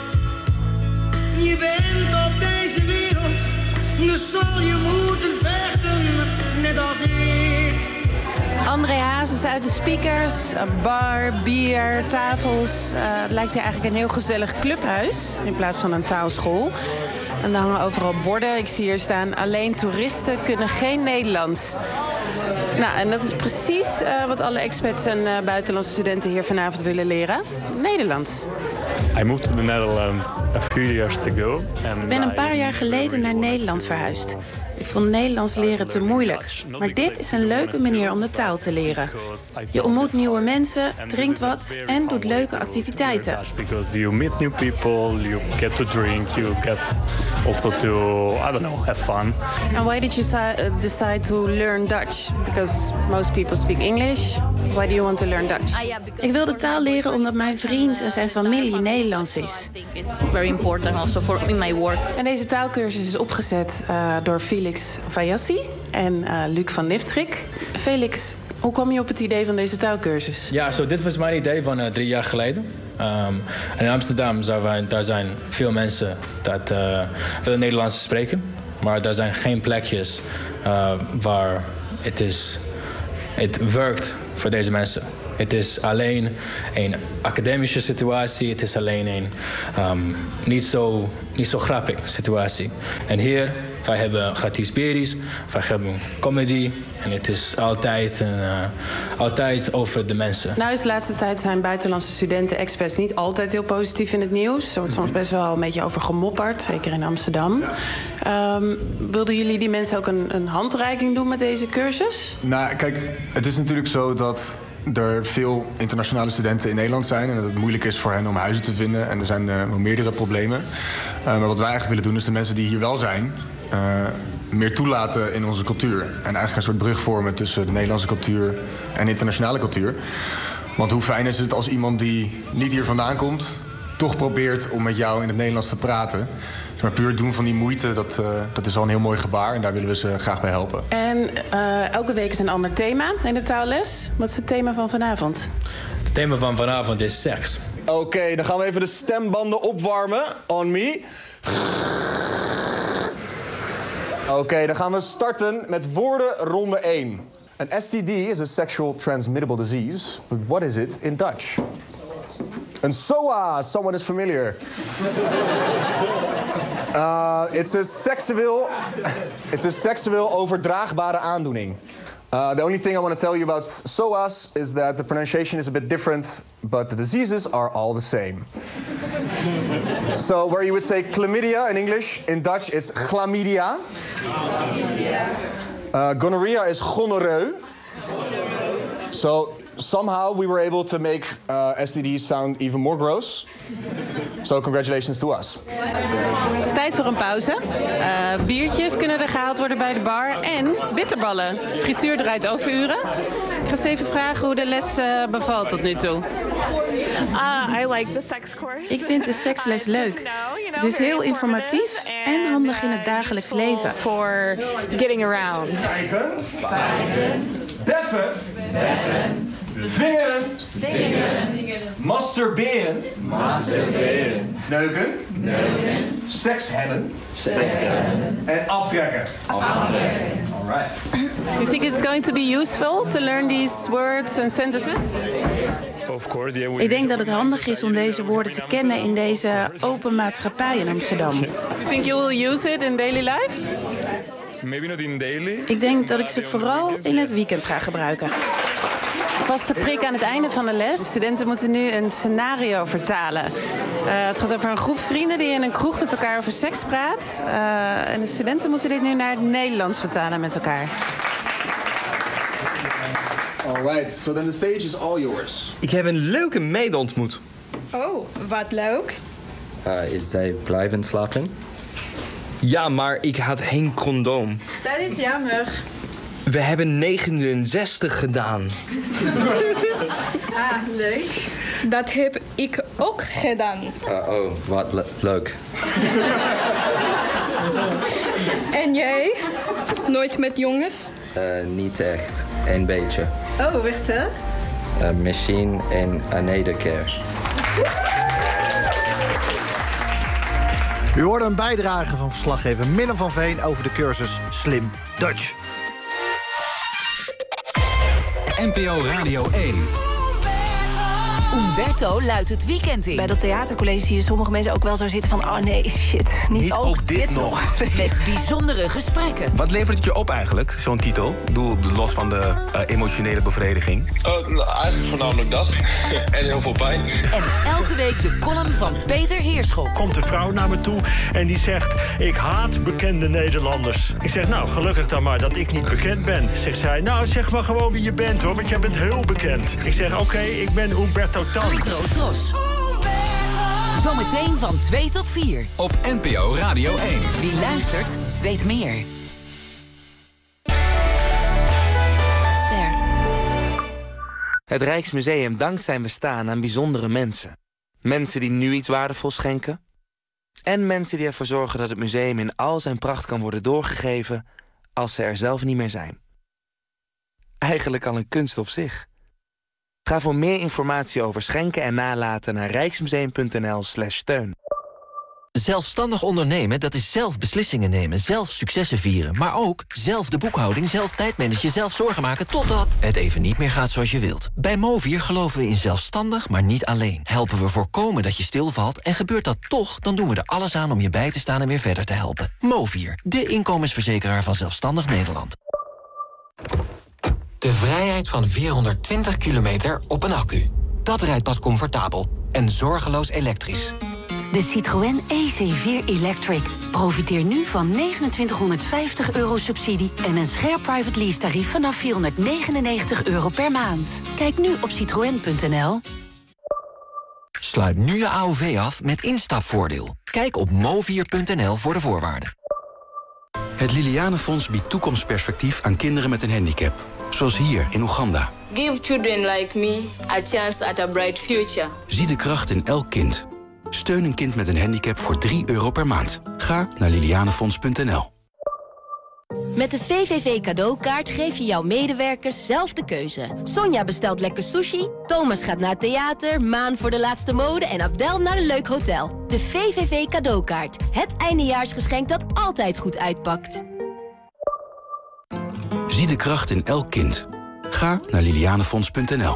je bent op deze wereld. Dus zal je moeten vechten, net als ik. André Hazes uit de speakers, bar, bier, tafels. Het lijkt hier eigenlijk een heel gezellig clubhuis in plaats van een taalschool. En er hangen overal borden. Ik zie hier staan, alleen toeristen kunnen geen Nederlands. Nou, en dat is precies wat alle expats en buitenlandse studenten hier vanavond willen leren. Nederlands. I moved to the Netherlands a few years ago. Ik ben een paar jaar geleden naar Nederland verhuisd. Ik vond Nederlands leren te moeilijk. Maar dit is een leuke manier om de taal te leren. Je ontmoet nieuwe mensen, drinkt wat en doet leuke activiteiten. Because you meet new people, you get to drink, you get also to, I don't know, have fun. And why did you decide to learn Dutch? Because most people speak English. Why do you want to learn Dutch? Ik wil de taal leren omdat mijn vriend en zijn familie Nederlands is. It's very important also for in my work. En deze taalkursus is opgezet door Felix Vajassi en Luc van Niftrik. Felix, hoe kwam je op het idee van deze taalkursus? Ja, dit was mijn idee van 3 jaar geleden. En in Amsterdam daar zijn veel mensen dat willen Nederlands spreken. Maar daar zijn geen plekjes waar het werkt voor deze mensen. Het is alleen een academische situatie. Het is alleen een niet zo grappig situatie. En hier, wij hebben gratis bieries, wij hebben comedy. En het is altijd over de mensen. Nou, de laatste tijd zijn buitenlandse studenten, expats niet altijd heel positief in het nieuws. Er wordt soms best wel een beetje over gemopperd, zeker in Amsterdam. Wilden jullie die mensen ook een handreiking doen met deze cursus? Nou, kijk, het is natuurlijk zo dat er veel internationale studenten in Nederland zijn en dat het moeilijk is voor hen om huizen te vinden. En er zijn wel meerdere problemen. Maar wat wij eigenlijk willen doen is de mensen die hier wel zijn meer toelaten in onze cultuur. En eigenlijk een soort brug vormen tussen de Nederlandse cultuur en internationale cultuur. Want hoe fijn is het als iemand die niet hier vandaan komt toch probeert om met jou in het Nederlands te praten. Maar puur het doen van die moeite, dat is al een heel mooi gebaar. En daar willen we ze graag bij helpen. En elke week is een ander thema in de taalles. Wat is het thema van vanavond? Het thema van vanavond is seks. Oké, dan gaan we even de stembanden opwarmen. On me. Oké, dan gaan we starten met woorden ronde 1. Een STD is a sexual transmittable disease. But what is it in Dutch? Een SOA, someone is familiar. It's a seksueel overdraagbare aandoening. The only thing I want to tell you about SOA's is that the pronunciation is a bit different, but the diseases are all the same. So where you would say chlamydia in English, in Dutch it's chlamydia. Gonorrhea is gonorreu. So somehow we were able to make STDs sound even more gross. So congratulations to us. Het is tijd voor een pauze. Biertjes kunnen er gehaald worden bij de bar. En bitterballen. Frituur draait overuren. Ik ga eens even vragen hoe de les bevalt tot nu toe. I like the sex course. Ik vind de seksles leuk. Het is heel informatief en handig in het dagelijks leven. For getting around. Beffen. Vingeren. Masturberen. Neuken. Seks hebben. En aftrekken. Alright. You think it's going to be useful to learn these words and sentences? Of course, yeah, Ik denk dat het handig is om deze woorden te kennen in deze open maatschappij in Amsterdam. You think you will use it in daily life? Maybe not in daily. Ik denk dat ik ze vooral in het weekend ga gebruiken. Vaste prik aan het einde van de les. Studenten moeten nu een scenario vertalen. Het gaat over een groep vrienden die in een kroeg met elkaar over seks praat. En de studenten moeten dit nu naar het Nederlands vertalen met elkaar. Alright, so then the stage is all yours. Ik heb een leuke meid ontmoet. Oh, wat leuk. Is zij blijven slapen? Ja, maar ik had geen condoom. Dat is jammer. We hebben 69 gedaan. Leuk. Dat heb ik ook gedaan. Wat leuk. En jij? Nooit met jongens? Niet echt. Een beetje. Oh, echt hè? Misschien een another keer. U hoorde een bijdrage van verslaggever Minne van Veen over de cursus Slim Dutch. NPO Radio 1. Umberto luidt het weekend in. Bij dat theatercollege zie je sommige mensen ook wel zo zitten van... oh nee, shit, niet ook dit nog. Met bijzondere gesprekken. Wat levert het je op eigenlijk, zo'n titel? Ik bedoel, los van de emotionele bevrediging. Eigenlijk voornamelijk dat. En heel veel pijn. En elke week de column van Peter Heerschop. Komt een vrouw naar me toe en die zegt... ik haat bekende Nederlanders. Ik zeg, nou, gelukkig dan maar dat ik niet bekend ben. Zegt zij, nou, zeg maar gewoon wie je bent, hoor, want jij bent heel bekend. Ik zeg, oké, ik ben Umberto Tan. Tros. Zometeen van 2 tot 4. Op NPO Radio 1. Wie luistert, weet meer. Ster. Het Rijksmuseum dankt zijn bestaan aan bijzondere mensen. Mensen die nu iets waardevols schenken. En mensen die ervoor zorgen dat het museum in al zijn pracht kan worden doorgegeven... als ze er zelf niet meer zijn. Eigenlijk al een kunst op zich. Ga voor meer informatie over schenken en nalaten naar rijksmuseum.nl/steun. Zelfstandig ondernemen, dat is zelf beslissingen nemen, zelf successen vieren... maar ook zelf de boekhouding, zelf tijdmanagen, zelf zorgen maken... totdat het even niet meer gaat zoals je wilt. Bij Movier geloven we in zelfstandig, maar niet alleen. Helpen we voorkomen dat je stilvalt en gebeurt dat toch... dan doen we er alles aan om je bij te staan en weer verder te helpen. Movier, de inkomensverzekeraar van Zelfstandig Nederland. De vrijheid van 420 kilometer op een accu. Dat rijdt pas comfortabel en zorgeloos elektrisch. De Citroën AC4 Electric. Profiteer nu van €2950 subsidie... en een scherp private lease tarief vanaf €499 per maand. Kijk nu op citroen.nl. Sluit nu je AOV af met instapvoordeel. Kijk op movier.nl voor de voorwaarden. Het Lilianenfonds biedt toekomstperspectief aan kinderen met een handicap. Zoals hier in Oeganda. Give children like me a chance at a bright future. Zie de kracht in elk kind. Steun een kind met een handicap voor €3 per maand. Ga naar lilianenfonds.nl. Met de VVV cadeaukaart geef je jouw medewerkers zelf de keuze. Sonja bestelt lekker sushi, Thomas gaat naar het theater... Maan voor de laatste mode en Abdel naar een leuk hotel. De VVV cadeaukaart. Het eindejaarsgeschenk dat altijd goed uitpakt. Zie de kracht in elk kind. Ga naar lilianenfonds.nl.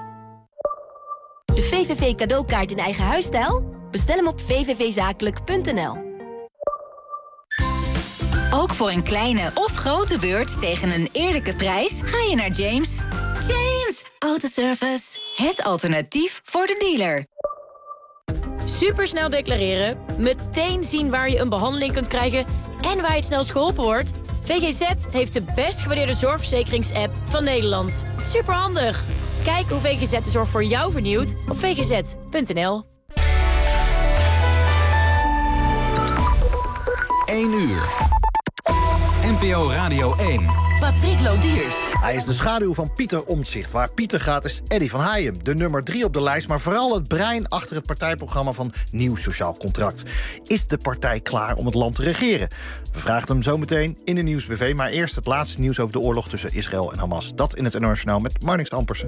De VVV cadeaukaart in eigen huisstijl? Bestel hem op vvvzakelijk.nl. Ook voor een kleine of grote beurt tegen een eerlijke prijs ga je naar James. James Autoservice. Het alternatief voor de dealer. Supersnel declareren, meteen zien waar je een behandeling kunt krijgen... en waar je het snelst geholpen wordt... VGZ heeft de best gewaardeerde zorgverzekerings-app van Nederland. Superhandig! Kijk hoe VGZ de zorg voor jou vernieuwt op vgz.nl. 1 uur. NPO Radio 1. Patrick Lodiers. Hij is de schaduw van Pieter Omtzigt. Waar Pieter gaat is Eddy van Heijem. De nummer 3 op de lijst, maar vooral het brein achter het partijprogramma van Nieuw Sociaal Contract. Is de partij klaar om het land te regeren? We vragen hem zo meteen in de Nieuwsbv. Maar eerst het laatste nieuws over de oorlog tussen Israël en Hamas. Dat in het NOS Journaal met Marnix Ampersen.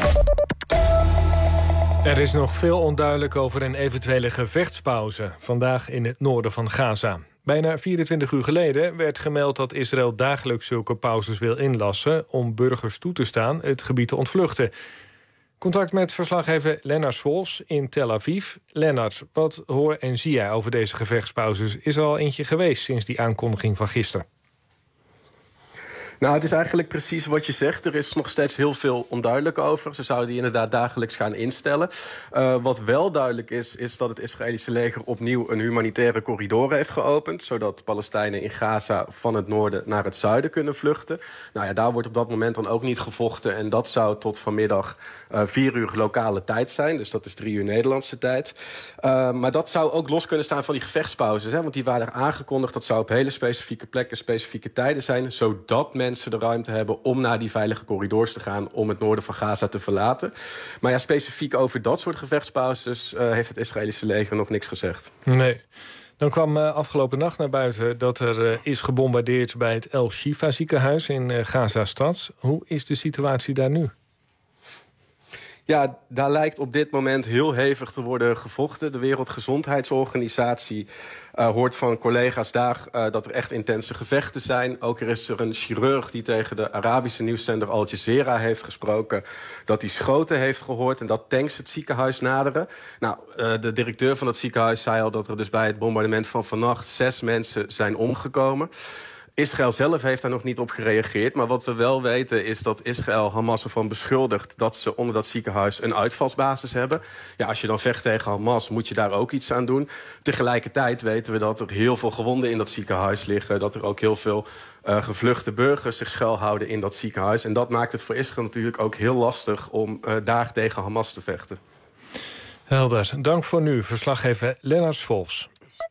Er is nog veel onduidelijk over een eventuele gevechtspauze vandaag in het noorden van Gaza. Bijna 24 uur geleden werd gemeld dat Israël dagelijks zulke pauzes wil inlassen om burgers toe te staan het gebied te ontvluchten. Contact met verslaggever Lennart Swolfs in Tel Aviv. Lennart, wat hoor en zie jij over deze gevechtspauzes? Is er al eentje geweest sinds die aankondiging van gisteren? Nou, het is eigenlijk precies wat je zegt. Er is nog steeds heel veel onduidelijk over. Ze zouden die inderdaad dagelijks gaan instellen. Wat wel duidelijk is dat het Israëlische leger opnieuw een humanitaire corridor heeft geopend, zodat Palestijnen in Gaza van het noorden naar het zuiden kunnen vluchten. Nou ja, daar wordt op dat moment dan ook niet gevochten. En dat zou tot vanmiddag 4 uur lokale tijd zijn. Dus dat is 3 uur Nederlandse tijd. Maar dat zou ook los kunnen staan van die gevechtspauzes. Hè, want die waren aangekondigd. Dat zou op hele specifieke plekken, specifieke tijden zijn, zodat mensen de ruimte hebben om naar die veilige corridors te gaan om het noorden van Gaza te verlaten. Maar ja, specifiek over dat soort gevechtspauzes heeft het Israëlische leger nog niks gezegd. Nee. Dan kwam afgelopen nacht naar buiten dat er is gebombardeerd bij het El Shifa ziekenhuis in Gaza-stad. Hoe is de situatie daar nu? Ja, daar lijkt op dit moment heel hevig te worden gevochten. De Wereldgezondheidsorganisatie hoort van collega's daar dat er echt intense gevechten zijn. Ook is er een chirurg die tegen de Arabische nieuwszender Al Jazeera heeft gesproken, dat hij schoten heeft gehoord en dat tanks het ziekenhuis naderen. Nou, de directeur van het ziekenhuis zei al dat er dus bij het bombardement van vannacht 6 mensen zijn omgekomen. Israël zelf heeft daar nog niet op gereageerd. Maar wat we wel weten is dat Israël Hamas ervan beschuldigt dat ze onder dat ziekenhuis een uitvalsbasis hebben. Ja, als je dan vecht tegen Hamas, moet je daar ook iets aan doen. Tegelijkertijd weten we dat er heel veel gewonden in dat ziekenhuis liggen. Dat er ook heel veel gevluchte burgers zich schuilhouden in dat ziekenhuis. En dat maakt het voor Israël natuurlijk ook heel lastig om daar tegen Hamas te vechten. Helder. Dank voor nu, verslaggever Lennart Swolfs.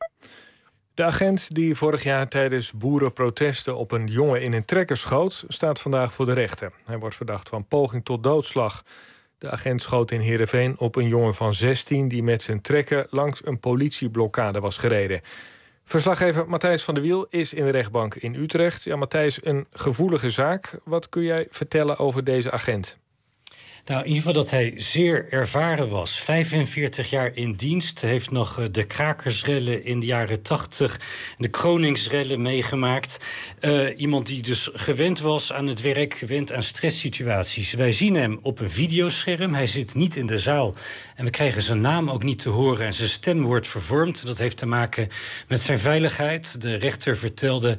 De agent die vorig jaar tijdens boerenprotesten op een jongen in een trekker schoot, staat vandaag voor de rechter. Hij wordt verdacht van poging tot doodslag. De agent schoot in Heerenveen op een jongen van 16... die met zijn trekker langs een politieblokkade was gereden. Verslaggever Matthijs van der Wiel is in de rechtbank in Utrecht. Ja, Matthijs, een gevoelige zaak. Wat kun jij vertellen over deze agent? Nou, in ieder geval dat hij zeer ervaren was. 45 jaar in dienst. Heeft nog de krakersrellen in de jaren 80... de Kroningsrellen meegemaakt. Iemand die dus gewend was aan het werk, gewend aan stresssituaties. Wij zien hem op een videoscherm. Hij zit niet in de zaal. En we krijgen zijn naam ook niet te horen. En zijn stem wordt vervormd. Dat heeft te maken met zijn veiligheid. De rechter vertelde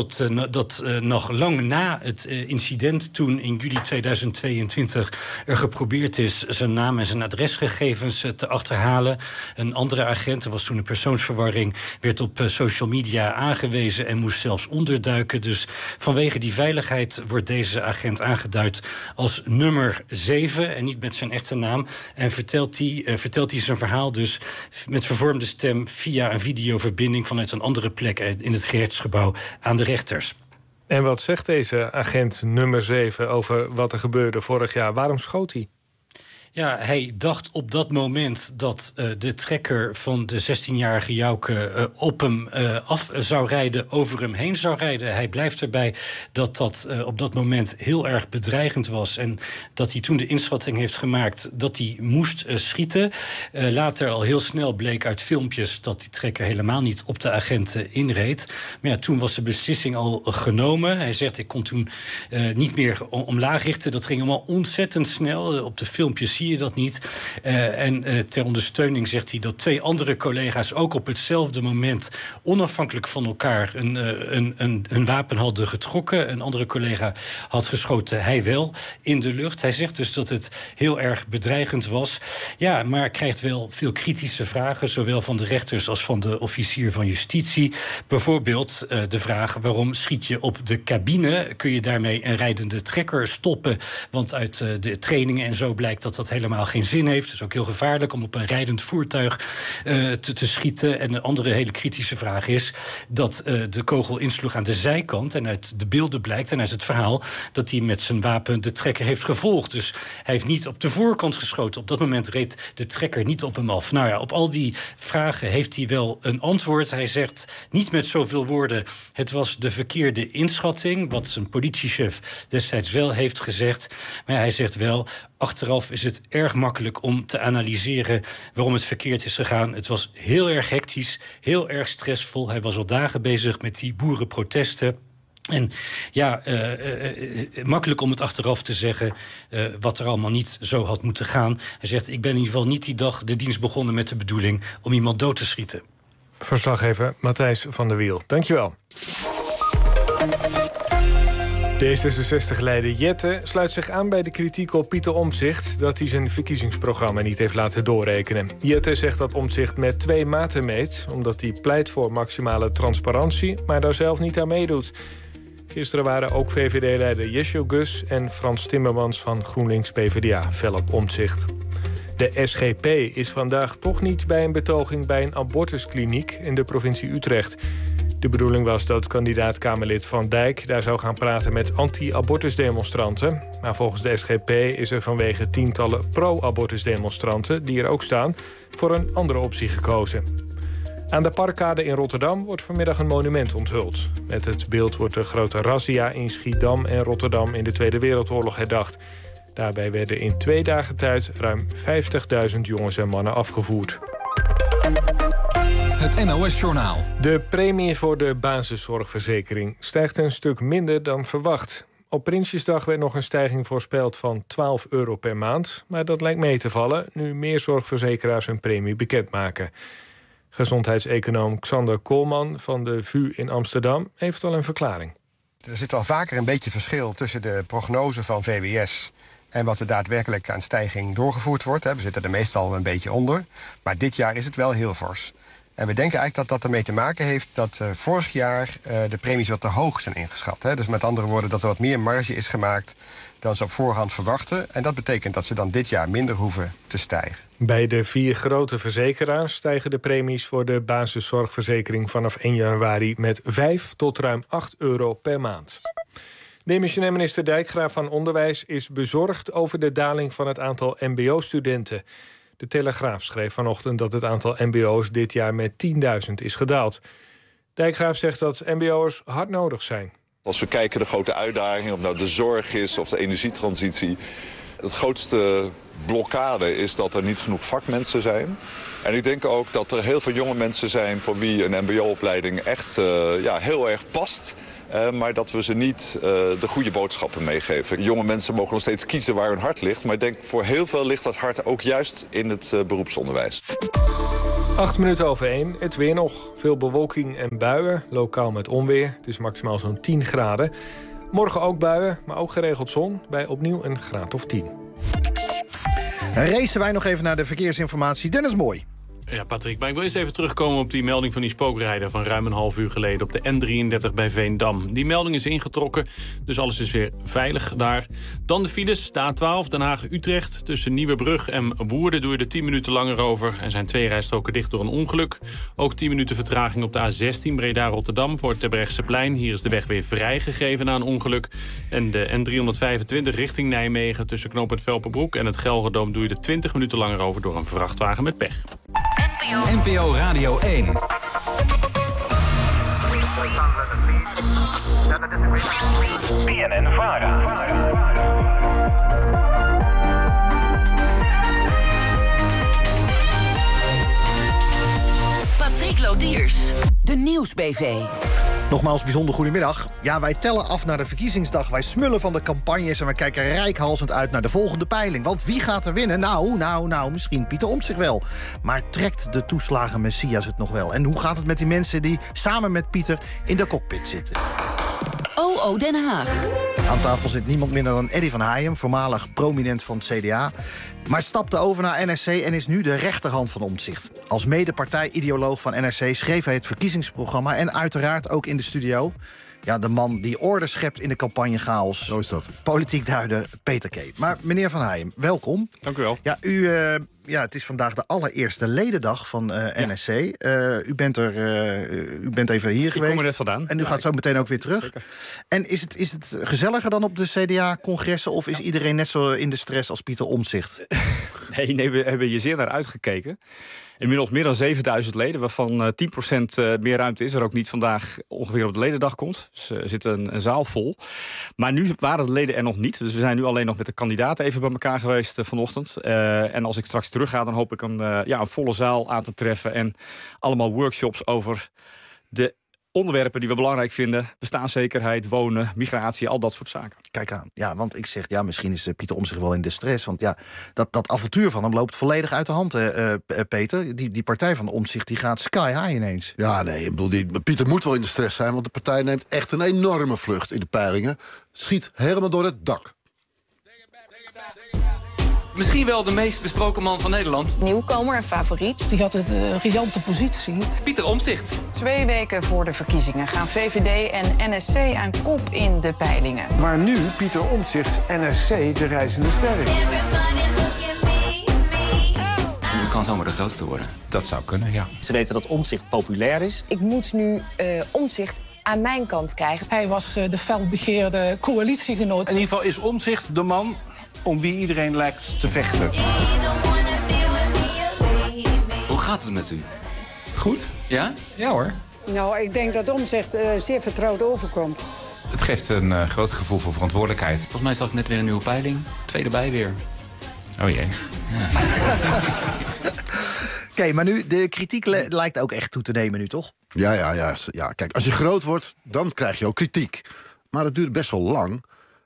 dat nog lang na het incident, toen in juli 2022... er geprobeerd is zijn naam en zijn adresgegevens te achterhalen. Een andere agent, er was toen een persoonsverwarring, werd op social media aangewezen en moest zelfs onderduiken. Dus vanwege die veiligheid wordt deze agent aangeduid als nummer 7 en niet met zijn echte naam. En vertelt hij zijn verhaal dus met vervormde stem via een videoverbinding vanuit een andere plek in het gerechtsgebouw aan de rechters. En wat zegt deze agent nummer 7 over wat er gebeurde vorig jaar? Waarom schoot hij? Ja, hij dacht op dat moment dat de trekker van de 16-jarige Jouke op hem af zou rijden, over hem heen zou rijden. Hij blijft erbij dat op dat moment heel erg bedreigend was en dat hij toen de inschatting heeft gemaakt dat hij moest schieten. Later al heel snel bleek uit filmpjes dat die trekker helemaal niet op de agenten inreed. Maar ja, toen was de beslissing al genomen. Hij zegt, ik kon toen niet meer omlaag richten. Dat ging allemaal ontzettend snel. Op de filmpjes zie je dat niet. En ter ondersteuning zegt hij dat 2 andere collega's ook op hetzelfde moment onafhankelijk van elkaar een wapen hadden getrokken. Een andere collega had geschoten, hij wel, in de lucht. Hij zegt dus dat het heel erg bedreigend was. Ja, maar krijgt wel veel kritische vragen, zowel van de rechters als van de officier van justitie. Bijvoorbeeld de vraag, waarom schiet je op de cabine? Kun je daarmee een rijdende trekker stoppen? Want uit de trainingen en zo blijkt dat helemaal geen zin heeft. Het is ook heel gevaarlijk om op een rijdend voertuig te schieten. En een andere hele kritische vraag is dat de kogel insloeg aan de zijkant. En uit de beelden blijkt en uit het verhaal dat hij met zijn wapen de trekker heeft gevolgd. Dus hij heeft niet op de voorkant geschoten. Op dat moment reed de trekker niet op hem af. Nou ja, op al die vragen heeft hij wel een antwoord. Hij zegt niet met zoveel woorden: het was de verkeerde inschatting, wat zijn politiechef destijds wel heeft gezegd. Maar hij zegt wel: achteraf is het erg makkelijk om te analyseren waarom het verkeerd is gegaan. Het was heel erg hectisch, heel erg stressvol. Hij was al dagen bezig met die boerenprotesten. En ja, makkelijk om het achteraf te zeggen wat er allemaal niet zo had moeten gaan. Hij zegt: ik ben in ieder geval niet die dag de dienst begonnen met de bedoeling om iemand dood te schieten. Verslaggever Matthijs van der Wiel, dankjewel. D66-leider Jette sluit zich aan bij de kritiek op Pieter Omtzigt dat hij zijn verkiezingsprogramma niet heeft laten doorrekenen. Jette zegt dat Omtzigt met 2 maten meet, omdat hij pleit voor maximale transparantie, maar daar zelf niet aan meedoet. Gisteren waren ook VVD-leider Jesjo Gus en Frans Timmermans van GroenLinks-PVDA fel op Omtzigt. De SGP is vandaag toch niet bij een betoging bij een abortuskliniek in de provincie Utrecht. De bedoeling was dat kandidaat-Kamerlid Van Dijk daar zou gaan praten met anti-abortusdemonstranten. Maar volgens de SGP is er vanwege tientallen pro-abortusdemonstranten, die er ook staan, voor een andere optie gekozen. Aan de Parkkade in Rotterdam wordt vanmiddag een monument onthuld. Met het beeld wordt de grote razzia in Schiedam en Rotterdam in de Tweede Wereldoorlog herdacht. Daarbij werden in 2 dagen tijd ruim 50.000 jongens en mannen afgevoerd. Het NOS-journaal. De premie voor de basiszorgverzekering stijgt een stuk minder dan verwacht. Op Prinsjesdag werd nog een stijging voorspeld van €12 per maand. Maar dat lijkt mee te vallen nu meer zorgverzekeraars hun premie bekendmaken. Gezondheidseconoom Xander Koolman van de VU in Amsterdam heeft al een verklaring. Er zit al vaker een beetje verschil tussen de prognose van VWS en wat er daadwerkelijk aan stijging doorgevoerd wordt. We zitten er meestal een beetje onder. Maar dit jaar is het wel heel fors. En we denken eigenlijk dat dat ermee te maken heeft dat vorig jaar de premies wat te hoog zijn ingeschat. Dus met andere woorden dat er wat meer marge is gemaakt dan ze op voorhand verwachten. En dat betekent dat ze dan dit jaar minder hoeven te stijgen. Bij de 4 grote verzekeraars stijgen de premies voor de basiszorgverzekering vanaf 1 januari met 5 tot ruim €8 per maand. Demissionair minister Dijkgraaf van Onderwijs is bezorgd over de daling van het aantal mbo-studenten. De Telegraaf schreef vanochtend dat het aantal mbo's dit jaar met 10.000 is gedaald. Dijkgraaf zegt dat mbo'ers hard nodig zijn. Als we kijken de grote uitdagingen, of nou de zorg is of de energietransitie, het grootste blokkade is dat er niet genoeg vakmensen zijn. En ik denk ook dat er heel veel jonge mensen zijn voor wie een mbo-opleiding echt heel erg past. Maar dat we ze niet de goede boodschappen meegeven. Jonge mensen mogen nog steeds kiezen waar hun hart ligt. Maar ik denk voor heel veel ligt dat hart ook juist in het beroepsonderwijs. 8 minuten over 1. Het weer nog. Veel bewolking en buien. Lokaal met onweer. Het is maximaal zo'n 10 graden. Morgen ook buien, maar ook geregeld zon. Bij opnieuw een graad of 10. Racen wij nog even naar de verkeersinformatie. Dennis Mooi. Ja, Patrick, maar ik wil eerst even terugkomen op die melding van die spookrijder van ruim een half uur geleden op de N33 bij Veendam. Die melding is ingetrokken, dus alles is weer veilig daar. Dan de files, de A12 Den Haag-Utrecht. Tussen Nieuwebrug en Woerden doe je er 10 minuten langer over. Er zijn 2 rijstroken dicht door een ongeluk. Ook 10 minuten vertraging op de A16 Breda-Rotterdam voor het Terbrechtseplein. Hier is de weg weer vrijgegeven na een ongeluk. En de N325 richting Nijmegen tussen knooppunt Velperbroek en het Gelredome doe je er 20 minuten langer over door een vrachtwagen met pech. NPO Radio 1. BNN-VARA. Patrick Lodiers, de Nieuwsbv. Nogmaals, bijzonder goedemiddag. Ja, wij tellen af naar de verkiezingsdag. Wij smullen van de campagnes en we kijken reikhalzend uit naar de volgende peiling. Want wie gaat er winnen? Nou, misschien Pieter Omtzigt wel. Maar trekt de toeslagen Messias het nog wel? En hoe gaat het met die mensen die samen met Pieter in de cockpit zitten? OO Den Haag. Aan tafel zit niemand minder dan Eddy van Heijem, voormalig prominent van het CDA. Maar stapte over naar NRC en is nu de rechterhand van Omtzigt. Als mede-partijideoloog van NRC schreef hij het verkiezingsprogramma en uiteraard ook in de studio. Ja, de man die orde schept in de campagnechaos. Zo is dat. Politiek duider Peter K. Maar meneer Van Heijem, welkom. Dank u wel. Ja, het is vandaag de allereerste ledendag van NSC. U bent even hier geweest. Ik kom er net vandaan. En u gaat zo meteen ook weer terug. Zeker. En is het gezelliger dan op de CDA-congressen... of is iedereen net zo in de stress als Pieter Omtzigt? Nee, we hebben hier zeer naar uitgekeken. Inmiddels meer dan 7000 leden, waarvan 10% meer ruimte is. Er ook niet vandaag ongeveer op de ledendag komt. Dus er zit een zaal vol. Maar nu waren de leden er nog niet. Dus we zijn nu alleen nog met de kandidaten even bij elkaar geweest vanochtend. En als ik straks terug ga, dan hoop ik een volle zaal aan te treffen. En allemaal workshops over de onderwerpen die we belangrijk vinden. Bestaanszekerheid, wonen, migratie, al dat soort zaken. Kijk aan. Ja, want ik zeg, misschien is Pieter Omtzigt wel in de stress. Want ja, dat avontuur van hem loopt volledig uit de hand, Peter. Die partij van Omtzigt die gaat sky high ineens. Ja, nee, ik bedoel, Pieter moet wel in de stress zijn... want de partij neemt echt een enorme vlucht in de peilingen. Schiet helemaal door het dak. Misschien wel de meest besproken man van Nederland. Nieuwkomer en favoriet. Die had een riante positie. Pieter Omtzigt. 2 weken voor de verkiezingen gaan VVD en NSC aan kop in de peilingen. Waar nu Pieter Omtzigt NSC de reizende ster is. U kan zomaar de grootste worden. Dat zou kunnen, ja. Ze weten dat Omtzigt populair is. Ik moet nu Omtzigt aan mijn kant krijgen. Hij was de felbegeerde coalitiegenoot. In ieder geval is Omtzigt de man om wie iedereen lijkt te vechten. Hoe gaat het met u? Goed? Ja? Ja hoor. Nou, ik denk dat Omtzigt zeer vertrouwd overkomt. Het geeft een groot gevoel voor verantwoordelijkheid. Volgens mij zag ik net weer een nieuwe peiling. 2 erbij weer. Oh jee. Ja. Oké, maar nu, de kritiek lijkt ook echt toe te nemen nu, toch? Ja. Kijk, als je groot wordt, dan krijg je ook kritiek. Maar het duurt best wel lang.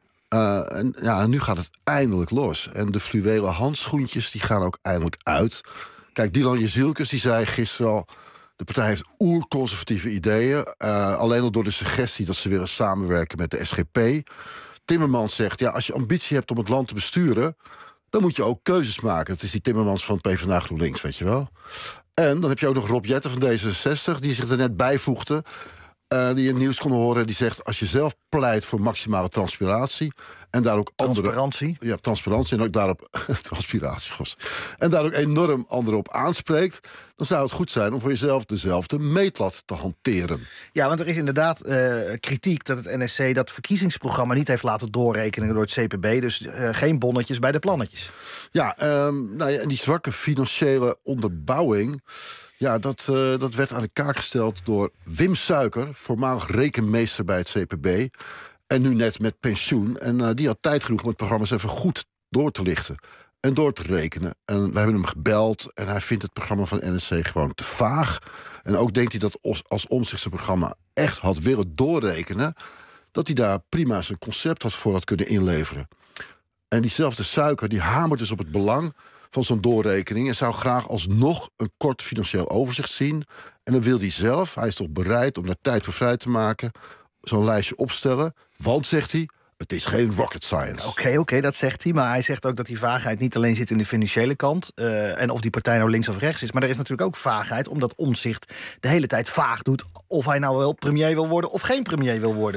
En nu gaat het eindelijk los. En de fluwelen handschoentjes die gaan ook eindelijk uit. Kijk, Dylan Jezielkes die zei gisteren al... de partij heeft oerconservatieve ideeën. Alleen al door de suggestie dat ze willen samenwerken met de SGP. Timmermans zegt, als je ambitie hebt om het land te besturen... dan moet je ook keuzes maken. Het is die Timmermans van PvdA GroenLinks, weet je wel. En dan heb je ook nog Rob Jetten van D66... die zich er net bijvoegde... die in het nieuws konden horen, die zegt... als je zelf pleit voor maximale transpiratie... en daar ook transparantie? Ja, transparantie en ook daarop... transpiratie, gos. En daar ook enorm anderen op aanspreekt... dan zou het goed zijn om voor jezelf dezelfde meetlat te hanteren. Ja, want er is inderdaad kritiek dat het NSC... dat verkiezingsprogramma niet heeft laten doorrekenen door het CPB. Dus geen bonnetjes bij de plannetjes. Ja, en die zwakke financiële onderbouwing... Ja, dat werd aan de kaak gesteld door Wim Suiker... voormalig rekenmeester bij het CPB... en nu net met pensioen. En die had tijd genoeg om het programma eens even goed door te lichten... en door te rekenen. En we hebben hem gebeld en hij vindt het programma van NSC gewoon te vaag. En ook denkt hij dat als Omtzigt zijn programma echt had willen doorrekenen... dat hij daar prima zijn concept voor had kunnen inleveren. En diezelfde Suiker die hamert dus op het belang... van zo'n doorrekening en zou graag alsnog een kort financieel overzicht zien. En dan wil hij zelf, hij is toch bereid om daar tijd voor vrij te maken... zo'n lijstje opstellen, want, zegt hij, het is geen rocket science. Oké, dat zegt hij, maar hij zegt ook dat die vaagheid niet alleen zit in de financiële kant... en of die partij nou links of rechts is, maar er is natuurlijk ook vaagheid... omdat Omtzigt de hele tijd vaag doet of hij nou wel premier wil worden... of geen premier wil worden.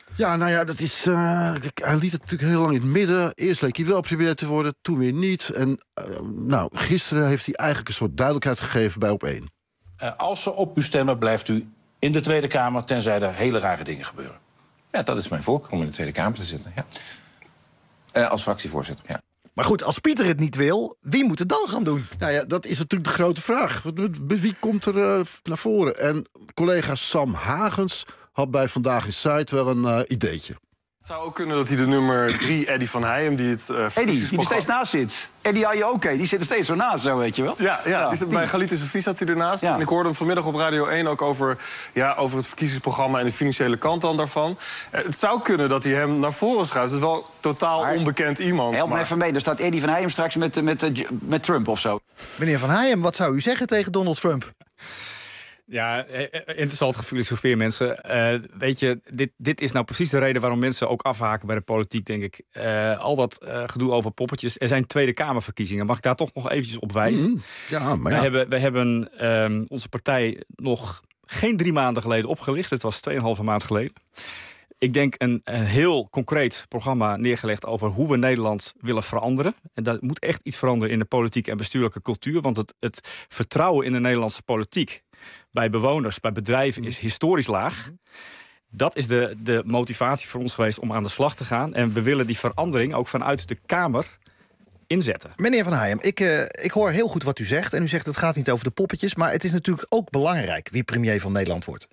Ja, dat is... hij liet het natuurlijk heel lang in het midden. Eerst leek hij wel premier te worden, toen weer niet. En gisteren heeft hij eigenlijk een soort duidelijkheid gegeven bij Op1. Als ze op u stemmen, blijft u in de Tweede Kamer... tenzij er hele rare dingen gebeuren. Ja, dat is mijn voorkeur om in de Tweede Kamer te zitten, ja. Als fractievoorzitter, ja. Maar goed, als Pieter het niet wil, wie moet het dan gaan doen? Nou ja, dat is natuurlijk de grote vraag. Wie komt er naar voren? En collega Sam Hagens had bij Vandaag in Site wel een ideetje. Het zou ook kunnen dat hij de nummer 3, Eddy van Heijem... die het Eddy, die er steeds naast zit. Eddy Ayoke, die zit er steeds zo naast, zo, weet je wel. Ja. Bij Galit Sophie zat hij ernaast. Ja. En ik hoorde hem vanmiddag op Radio 1 ook over het verkiezingsprogramma... en de financiële kant dan daarvan. Het zou kunnen dat hij hem naar voren schuift. Het is wel totaal onbekend iemand. Help me even mee, er staat Eddy van Heijem straks met Trump of zo. Meneer Van Heijem, wat zou u zeggen tegen Donald Trump? Ja, interessant gefilosofeer, mensen. Weet je, dit is nou precies de reden waarom mensen ook afhaken bij de politiek, denk ik. Al dat gedoe over poppetjes. Er zijn Tweede Kamerverkiezingen. Mag ik daar toch nog eventjes op wijzen? Ja, maar ja. We hebben onze partij nog geen 3 maanden geleden opgelicht. Het was 2,5 maand geleden. Ik denk een heel concreet programma neergelegd over hoe we Nederland willen veranderen. En daar moet echt iets veranderen in de politieke en bestuurlijke cultuur. Want het vertrouwen in de Nederlandse politiek bij bewoners, bij bedrijven is historisch laag. Dat is de motivatie voor ons geweest om aan de slag te gaan. En we willen die verandering ook vanuit de Kamer inzetten. Meneer Van Heijem, ik hoor heel goed wat u zegt. En u zegt het gaat niet over de poppetjes. Maar het is natuurlijk ook belangrijk wie premier van Nederland wordt.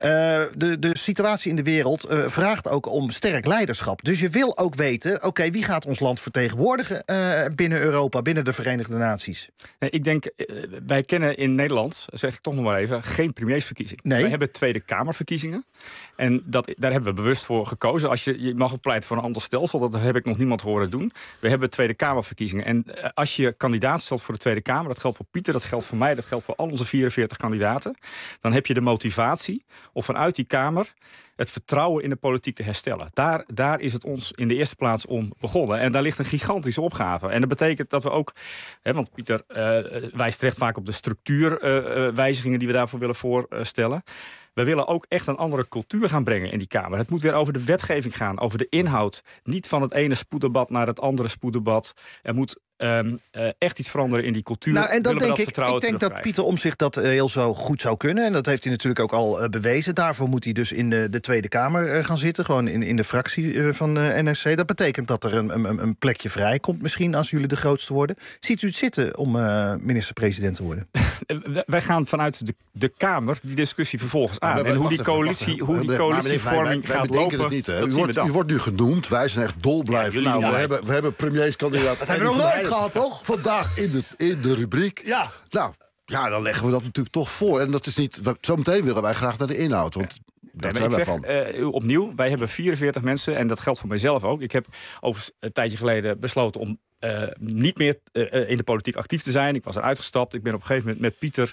De situatie in de wereld vraagt ook om sterk leiderschap. Dus je wil ook weten, oké, wie gaat ons land vertegenwoordigen binnen Europa, binnen de Verenigde Naties? Ik denk, wij kennen in Nederland, zeg ik toch nog maar even, geen premiersverkiezing. Nee. Wij hebben Tweede Kamerverkiezingen. En daar hebben we bewust voor gekozen. Als je mag opleiden voor een ander stelsel, dat heb ik nog niemand horen doen. We hebben Tweede Kamerverkiezingen. En als je kandidaat stelt voor de Tweede Kamer, dat geldt voor Pieter, dat geldt voor mij, dat geldt voor al onze 44 kandidaten, dan heb je de motivatie om vanuit die Kamer het vertrouwen in de politiek te herstellen. Daar is het ons in de eerste plaats om begonnen. En daar ligt een gigantische opgave. En dat betekent dat we ook, want Pieter wijst terecht vaak op de structuurwijzigingen die we daarvoor willen voorstellen. We willen ook echt een andere cultuur gaan brengen in die Kamer. Het moet weer over de wetgeving gaan, over de inhoud. Niet van het ene spoeddebat naar het andere spoeddebat. Er moet echt iets veranderen in die cultuur. Nou, en dan denk ik denk dat Pieter Omtzigt dat heel zo goed zou kunnen. En dat heeft hij natuurlijk ook al bewezen. Daarvoor moet hij dus in de Tweede Kamer gaan zitten. Gewoon in de fractie van NSC. Dat betekent dat er een plekje vrij komt misschien als jullie de grootste worden. Ziet u het zitten om minister-president te worden? Wij gaan vanuit de Kamer die discussie vervolgens aan. En hoe die coalitievorming gaat lopen, het niet, dat u wordt nu genoemd. Wij zijn echt dolblij. We hebben premierskandidaat. Dat hebben we nog nooit gehad, toch? Vandaag in de rubriek. Ja. Nou, ja, dan leggen we dat natuurlijk toch voor. En dat is niet. Zometeen willen wij graag naar de inhoud. Want daar zijn wij van. Opnieuw, wij hebben 44 mensen. En dat geldt voor mijzelf ook. Ik heb over een tijdje geleden besloten om niet meer in de politiek actief te zijn. Ik was eruit gestapt. Ik ben op een gegeven moment met Pieter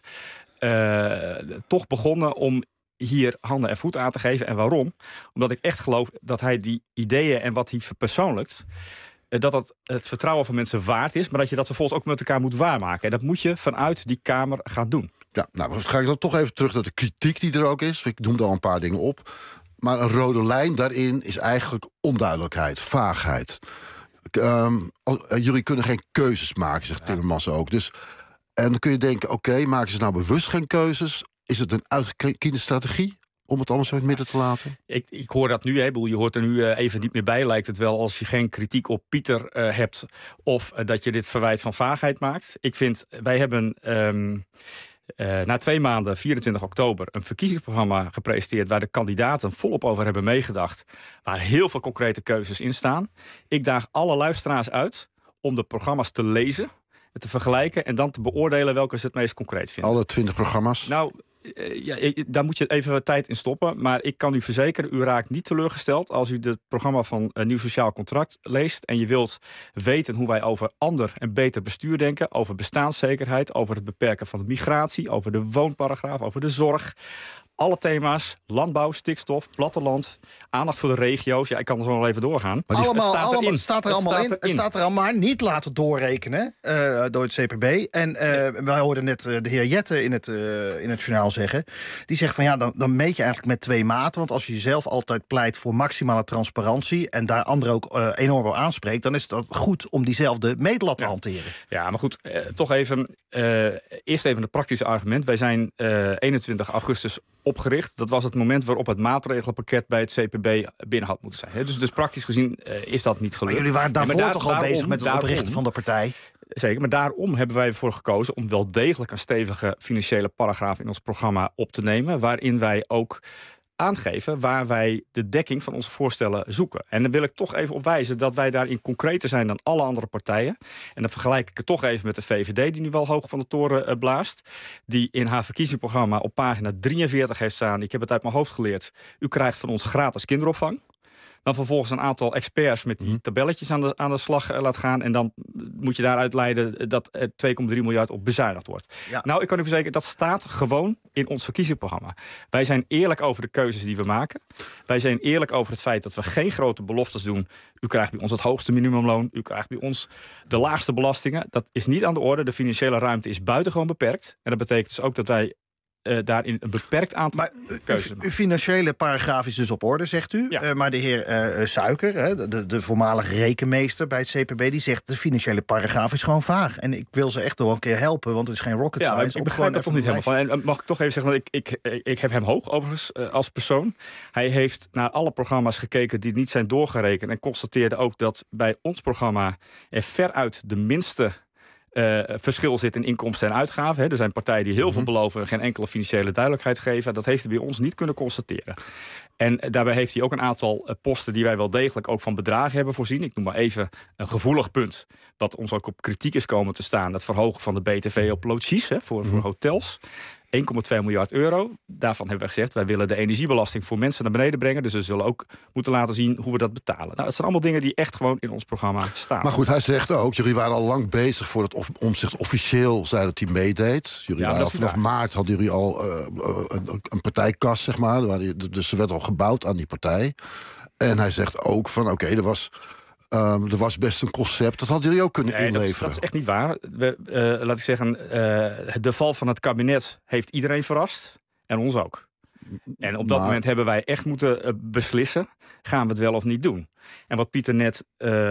toch begonnen om hier handen en voeten aan te geven. En waarom? Omdat ik echt geloof dat hij die ideeën en wat hij verpersoonlijkt, dat het vertrouwen van mensen waard is, maar dat je dat vervolgens ook met elkaar moet waarmaken. En dat moet je vanuit die Kamer gaan doen. Ja, nou, ga ik dan toch even terug naar de kritiek die er ook is. Ik noemde al een paar dingen op. Maar een rode lijn daarin is eigenlijk onduidelijkheid, vaagheid. Jullie kunnen geen keuzes maken, zegt Timmermans ook. Dus, en dan kun je denken, oké, maken ze nou bewust geen keuzes? Is het een uitgekiende strategie om het allemaal zo in het midden te laten? Ik hoor dat nu, je hoort er nu even niet meer bij, lijkt het wel, als je geen kritiek op Pieter hebt, of dat je dit verwijt van vaagheid maakt. Ik vind, wij hebben na 2 maanden, 24 oktober, een verkiezingsprogramma gepresenteerd waar de kandidaten volop over hebben meegedacht, waar heel veel concrete keuzes in staan. Ik daag alle luisteraars uit om de programma's te lezen, te vergelijken en dan te beoordelen welke ze het meest concreet vinden. Alle 20 programma's? Nou, daar moet je even wat tijd in stoppen. Maar ik kan u verzekeren, u raakt niet teleurgesteld als u het programma van Nieuw Sociaal Contract leest en je wilt weten hoe wij over ander en beter bestuur denken, over bestaanszekerheid, over het beperken van de migratie, over de woonparagraaf, over de zorg. Alle thema's, landbouw, stikstof, platteland, aandacht voor de regio's. Ja, ik kan er gewoon wel even doorgaan. Maar het staat er allemaal in. Het staat er al maar niet laten doorrekenen door het CPB. En wij hoorden net de heer Jette in het journaal zeggen. Die zegt van ja, dan meet je eigenlijk met 2 maten. Want als je jezelf altijd pleit voor maximale transparantie en daar anderen ook enorm op aanspreekt, dan is het goed om diezelfde meetlat te hanteren. Ja, maar goed, toch even. Eerst even het praktische argument. Wij zijn 21 augustus opgericht. Dat was het moment waarop het maatregelenpakket bij het CPB binnen had moeten zijn. Dus praktisch gezien is dat niet gelukt. Maar jullie waren daarvoor toch al bezig met het oprichten van de partij? Zeker, maar daarom hebben wij ervoor gekozen om wel degelijk een stevige financiële paragraaf in ons programma op te nemen, waarin wij ook aangeven waar wij de dekking van onze voorstellen zoeken. En dan wil ik toch even op wijzen dat wij daarin concreter zijn dan alle andere partijen. En dan vergelijk ik het toch even met de VVD, die nu wel hoog van de toren blaast, die in haar verkiezingsprogramma op pagina 43 heeft staan, ik heb het uit mijn hoofd geleerd, u krijgt van ons gratis kinderopvang. Dan vervolgens een aantal experts met die tabelletjes aan de slag laat gaan. En dan moet je daaruit leiden dat 2,3 miljard op bezuinigd wordt. Ja. Nou, ik kan u verzekeren, dat staat gewoon in ons verkiezingsprogramma. Wij zijn eerlijk over de keuzes die we maken. Wij zijn eerlijk over het feit dat we geen grote beloftes doen. U krijgt bij ons het hoogste minimumloon. U krijgt bij ons de laagste belastingen. Dat is niet aan de orde. De financiële ruimte is buitengewoon beperkt. En dat betekent dus ook dat wij daarin een beperkt aantal keuzes. Uw financiële paragraaf is dus op orde, zegt u. Ja. Maar de heer Suiker, de voormalige rekenmeester bij het CPB... die zegt de financiële paragraaf is gewoon vaag. En ik wil ze echt wel een keer helpen, want het is geen rocket science. Ik begrijp dat toch niet helemaal van. En mag ik toch even zeggen, want ik heb hem hoog overigens als persoon. Hij heeft naar alle programma's gekeken die niet zijn doorgerekend... en constateerde ook dat bij ons programma er veruit de minste... verschil zit in inkomsten en uitgaven. Er zijn partijen die heel veel beloven en geen enkele financiële duidelijkheid geven. Dat heeft hij bij ons niet kunnen constateren. En daarbij heeft hij ook een aantal posten die wij wel degelijk ook van bedragen hebben voorzien. Ik noem maar even een gevoelig punt dat ons ook op kritiek is komen te staan. Het verhogen van de BTW op logies voor hotels. 1,2 miljard euro. Daarvan hebben we gezegd, wij willen de energiebelasting voor mensen naar beneden brengen. Dus we zullen ook moeten laten zien hoe we dat betalen. Nou, dat zijn allemaal dingen die echt gewoon in ons programma staan. Maar goed, hij zegt ook, jullie waren al lang bezig voor het Omtzigt officieel zei dat hij meedeed. Jullie waren vanaf maart hadden jullie al een partijkas, zeg maar. Dus er werd al gebouwd aan die partij. En hij zegt ook van, oké, er was best een concept. Dat hadden jullie ook kunnen inleveren. Dat is echt niet waar. Laat ik zeggen, de val van het kabinet heeft iedereen verrast. En ons ook. En op dat moment hebben wij echt moeten beslissen... gaan we het wel of niet doen. En wat Pieter net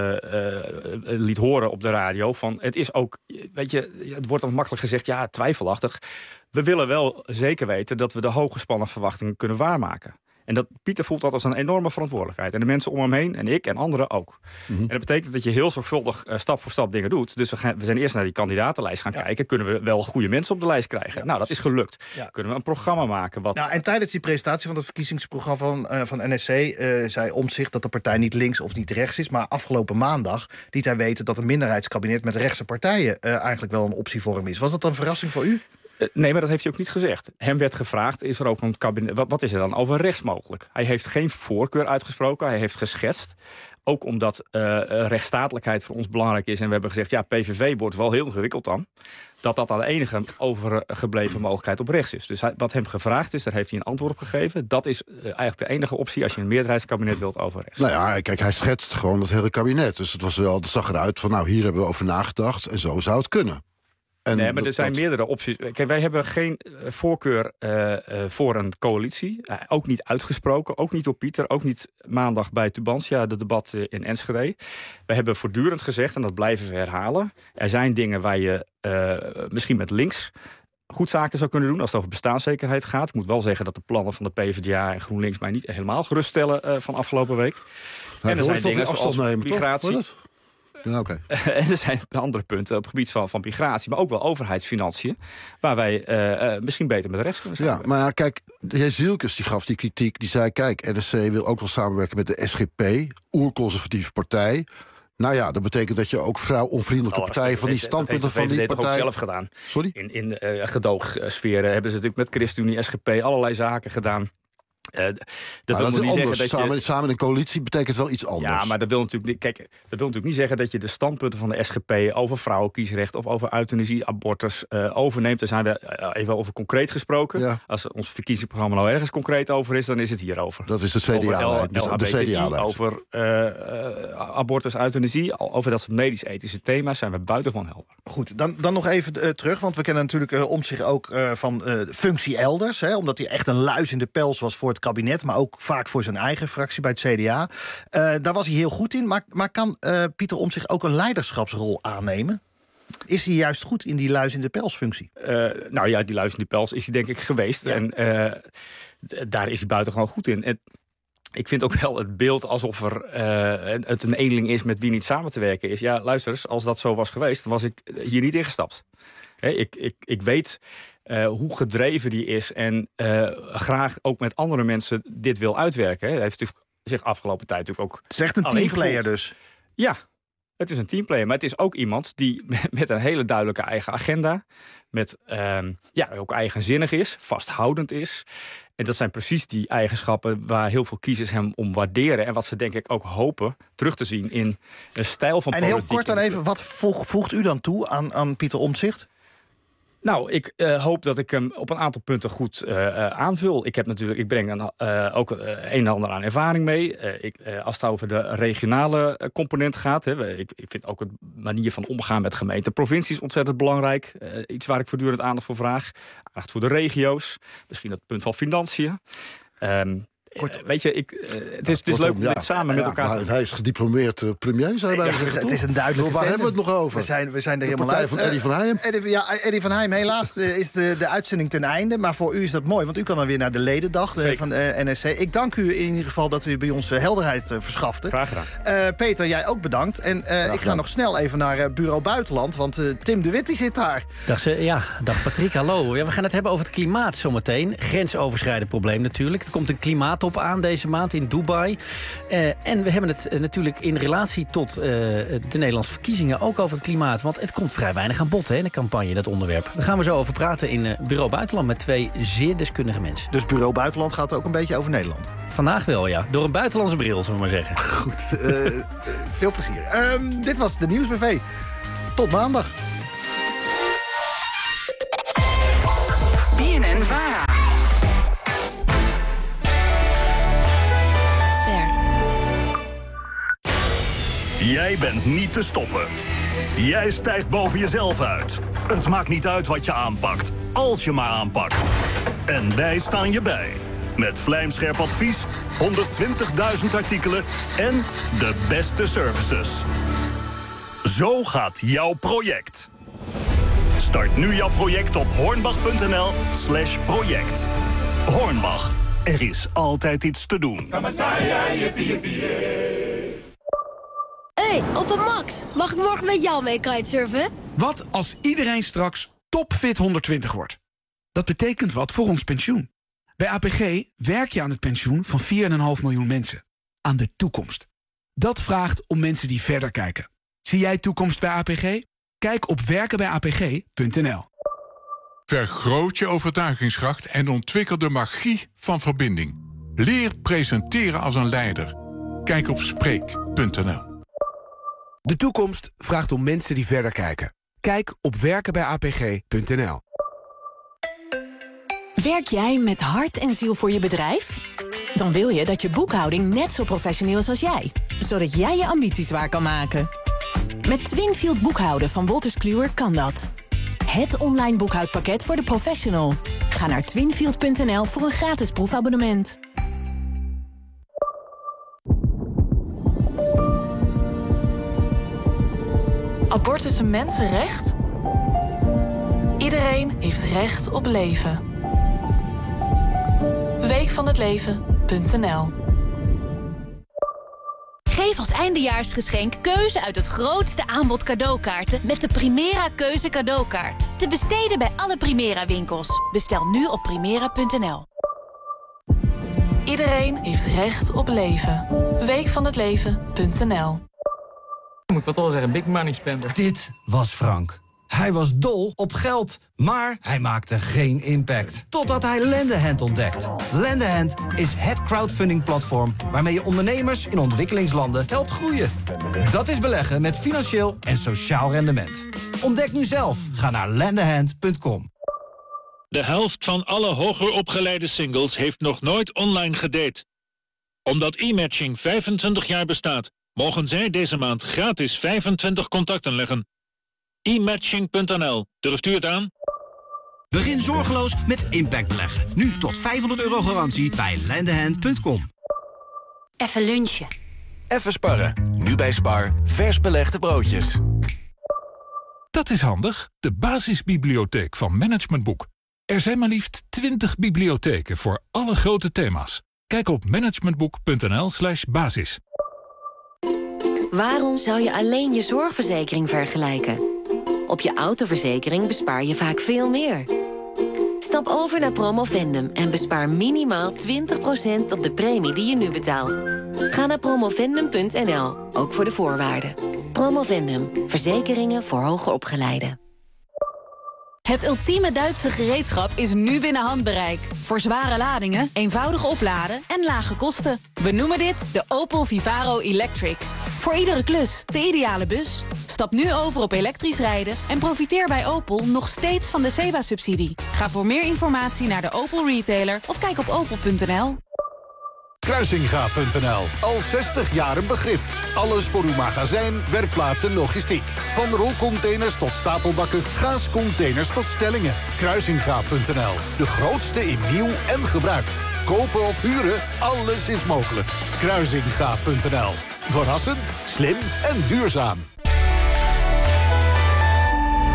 liet horen op de radio... van het is ook, weet je, het wordt dan makkelijk gezegd... ja, twijfelachtig. We willen wel zeker weten dat we de hooggespannen verwachtingen kunnen waarmaken. En Pieter voelt dat als een enorme verantwoordelijkheid. En de mensen om hem heen, en ik en anderen ook. En dat betekent dat je heel zorgvuldig stap voor stap dingen doet. Dus we zijn eerst naar die kandidatenlijst gaan kijken. Kunnen we wel goede mensen op de lijst krijgen? Nou, dat is gelukt. Kunnen we een programma maken? En tijdens die presentatie van het verkiezingsprogramma van NSC... zei Omtzigt dat de partij niet links of niet rechts is. Maar afgelopen maandag liet hij weten dat een minderheidskabinet... met rechtse partijen eigenlijk wel een optie voor hem is. Was dat een verrassing voor u? Nee, maar dat heeft hij ook niet gezegd. Hem werd gevraagd, is er ook een kabinet... Wat is er dan over rechts mogelijk? Hij heeft geen voorkeur uitgesproken, hij heeft geschetst. Ook omdat rechtsstatelijkheid voor ons belangrijk is. En we hebben gezegd, ja, PVV wordt wel heel ingewikkeld dan. Dat de enige overgebleven mogelijkheid op rechts is. Dus wat hem gevraagd is, daar heeft hij een antwoord op gegeven. Dat is eigenlijk de enige optie als je een meerderheidskabinet wilt over rechts. Nou ja, kijk, hij schetst gewoon het hele kabinet. Dus het zag eruit van, nou, hier hebben we over nagedacht. En zo zou het kunnen. Nee, maar er zijn meerdere opties. Kijk, wij hebben geen voorkeur voor een coalitie. Ook niet uitgesproken, ook niet op Pieter. Ook niet maandag bij Tubantia, de debat in Enschede. We hebben voortdurend gezegd, en dat blijven we herhalen... er zijn dingen waar je misschien met links... goed zaken zou kunnen doen als het over bestaanszekerheid gaat. Ik moet wel zeggen dat de plannen van de PvdA en GroenLinks... mij niet helemaal geruststellen van afgelopen week. Nou, en er zijn dingen zoals migratie... Ja, okay. En er zijn andere punten op het gebied van migratie... maar ook wel overheidsfinanciën... waar wij misschien beter met rechts kunnen zijn. Ja, maar kijk, de heer Zielkes die gaf die kritiek. Die zei, kijk, NSC wil ook wel samenwerken met de SGP... oerconservatieve partij... Nou ja, dat betekent dat je ook vrouwonvriendelijke partijen... van die standpunten van die partij... ook zelf gedaan. Sorry? In gedoogsferen hebben ze natuurlijk met ChristenUnie, SGP... allerlei zaken gedaan... dat wil niet zeggen dat samen in een coalitie betekent wel iets anders. Ja, maar dat wil natuurlijk niet zeggen dat je de standpunten van de SGP over vrouwenkiesrecht of over euthanasie, abortus overneemt. Daar zijn we even over concreet gesproken. Ja. Als ons verkiezingsprogramma nou ergens concreet over is, dan is het hierover. Dat is de CDA-lijn. Over abortus, euthanasie, over dat soort medisch-ethische thema's zijn we buitengewoon helder. Goed, dan nog even terug, want we kennen natuurlijk Omtzigt ook van functie elders. Hè, omdat hij echt een luis in de pels was voor het kabinet, maar ook vaak voor zijn eigen fractie bij het CDA. Daar was hij heel goed in. Maar kan Pieter Omtzigt ook een leiderschapsrol aannemen? Is hij juist goed in die luis in de pelsfunctie? Nou ja, die luis in de pels is hij denk ik geweest. Ja. En daar is hij buitengewoon goed in. En ik vind ook wel het beeld alsof het een eenling is met wie niet samen te werken is. Ja, luister eens, als dat zo was geweest, dan was ik hier niet ingestapt. Ik weet hoe gedreven die is en graag ook met andere mensen dit wil uitwerken. Hij heeft zich afgelopen tijd natuurlijk ook... Het is echt een teamplayer dus. Ja, het is een teamplayer, maar het is ook iemand die met een hele duidelijke eigen agenda, met ook eigenzinnig is, vasthoudend is. En dat zijn precies die eigenschappen waar heel veel kiezers hem om waarderen en wat ze denk ik ook hopen terug te zien in een stijl van politiek. En heel kort dan even, wat voegt u dan toe aan Pieter Omtzigt? Nou, ik hoop dat ik hem op een aantal punten goed aanvul. Ik breng ook een en ander aan ervaring mee. Als het over de regionale component gaat. Ik vind ook een manier van omgaan met gemeenten. Provincies ontzettend belangrijk. Iets waar ik voortdurend aandacht voor vraag. Aandacht voor de regio's. Misschien het punt van financiën. Weet je, het is leuk om dit samen met elkaar te doen. Hij is gediplomeerd premier, zou je zeggen. Het is een duidelijke Waar hebben we het nog over? We zijn er helemaal uit. Van Eddy van Heijem. Eddy van Heijem, helaas is de uitzending ten einde. Maar voor u is dat mooi, want u kan dan weer naar de ledendag van NSC. Ik dank u in ieder geval dat u bij ons helderheid verschafte. Graag gedaan. Peter, jij ook bedankt. En ik ga nog snel even naar Bureau Buitenland, want Tim de Wit die zit daar. Dag Patrick, hallo. Ja, we gaan het hebben over het klimaat zometeen. Grensoverschrijdend probleem natuurlijk. Er komt een klimaattop aan deze maand in Dubai. En we hebben het natuurlijk in relatie tot de Nederlandse verkiezingen ook over het klimaat. Want het komt vrij weinig aan bod in de campagne, dat onderwerp. Daar gaan we zo over praten in Bureau Buitenland met 2 zeer deskundige mensen. Dus Bureau Buitenland gaat ook een beetje over Nederland? Vandaag wel, ja. Door een buitenlandse bril, zullen we maar zeggen. Goed, veel plezier. Dit was de Nieuwsbv. Tot maandag. BNN-VARA. Jij bent niet te stoppen. Jij stijgt boven jezelf uit. Het maakt niet uit wat je aanpakt, als je maar aanpakt. En wij staan je bij. Met vlijmscherp advies, 120.000 artikelen en de beste services. Zo gaat jouw project. Start nu jouw project op hornbach.nl/project. Hornbach, er is altijd iets te doen. Hey, Opa Max, mag ik morgen met jou mee kitesurfen? Wat als iedereen straks topfit 120 wordt? Dat betekent wat voor ons pensioen. Bij APG werk je aan het pensioen van 4,5 miljoen mensen. Aan de toekomst. Dat vraagt om mensen die verder kijken. Zie jij toekomst bij APG? Kijk op werkenbijapg.nl. Vergroot je overtuigingskracht en ontwikkel de magie van verbinding. Leer presenteren als een leider. Kijk op Spreek.nl. De toekomst vraagt om mensen die verder kijken. Kijk op werkenbijapg.nl. Werk jij met hart en ziel voor je bedrijf? Dan wil je dat je boekhouding net zo professioneel is als jij. Zodat jij je ambities waar kan maken. Met Twinfield boekhouden van Wolters Kluwer kan dat. Het online boekhoudpakket voor de professional. Ga naar twinfield.nl voor een gratis proefabonnement. Abortus een mensenrecht? Iedereen heeft recht op leven. Weekvanhetleven.nl. Geef als eindejaarsgeschenk keuze uit het grootste aanbod cadeaukaarten met de Primera Keuze cadeaukaart. Te besteden bij alle Primera winkels. Bestel nu op primera.nl. Iedereen heeft recht op leven. Weekvanhetleven.nl. Moet ik wat al zeggen, big money spender. Dit was Frank. Hij was dol op geld, maar hij maakte geen impact. Totdat hij Lendehand ontdekt. Lendehand is het crowdfunding-platform waarmee je ondernemers in ontwikkelingslanden helpt groeien. Dat is beleggen met financieel en sociaal rendement. Ontdek nu zelf. Ga naar lendehand.com. De helft van alle hoger opgeleide singles heeft nog nooit online gedate. Omdat e-matching 25 jaar bestaat, mogen zij deze maand gratis 25 contacten leggen. e-matching.nl. Durft u het aan? Begin zorgeloos met impact beleggen. Nu tot €500 garantie bij lendehand.com. Even lunchen. Even sparren. Nu bij Spar. Vers belegde broodjes. Dat is handig. De basisbibliotheek van Management Boek. Er zijn maar liefst 20 bibliotheken voor alle grote thema's. Kijk op managementboek.nl/basis. Waarom zou je alleen je zorgverzekering vergelijken? Op je autoverzekering bespaar je vaak veel meer. Stap over naar Promovendum en bespaar minimaal 20% op de premie die je nu betaalt. Ga naar promovendum.nl, ook voor de voorwaarden. Promovendum, verzekeringen voor hoger opgeleiden. Het ultieme Duitse gereedschap is nu binnen handbereik. Voor zware ladingen, eenvoudig opladen en lage kosten. We noemen dit de Opel Vivaro Electric. Voor iedere klus, de ideale bus. Stap Stap nu over op elektrisch rijden en profiteer bij Opel nog steeds van de SEBA-subsidie. Ga voor meer informatie naar de Opel retailer of kijk op opel.nl. Kruisinga.nl. Al 60 jaar een begrip. Alles voor uw magazijn, werkplaats en logistiek. Van rolcontainers tot stapelbakken, gaascontainers tot stellingen. Kruisinga.nl. De grootste in nieuw en gebruikt. Kopen of huren, alles is mogelijk. Kruisinga.nl. Verrassend, slim en duurzaam.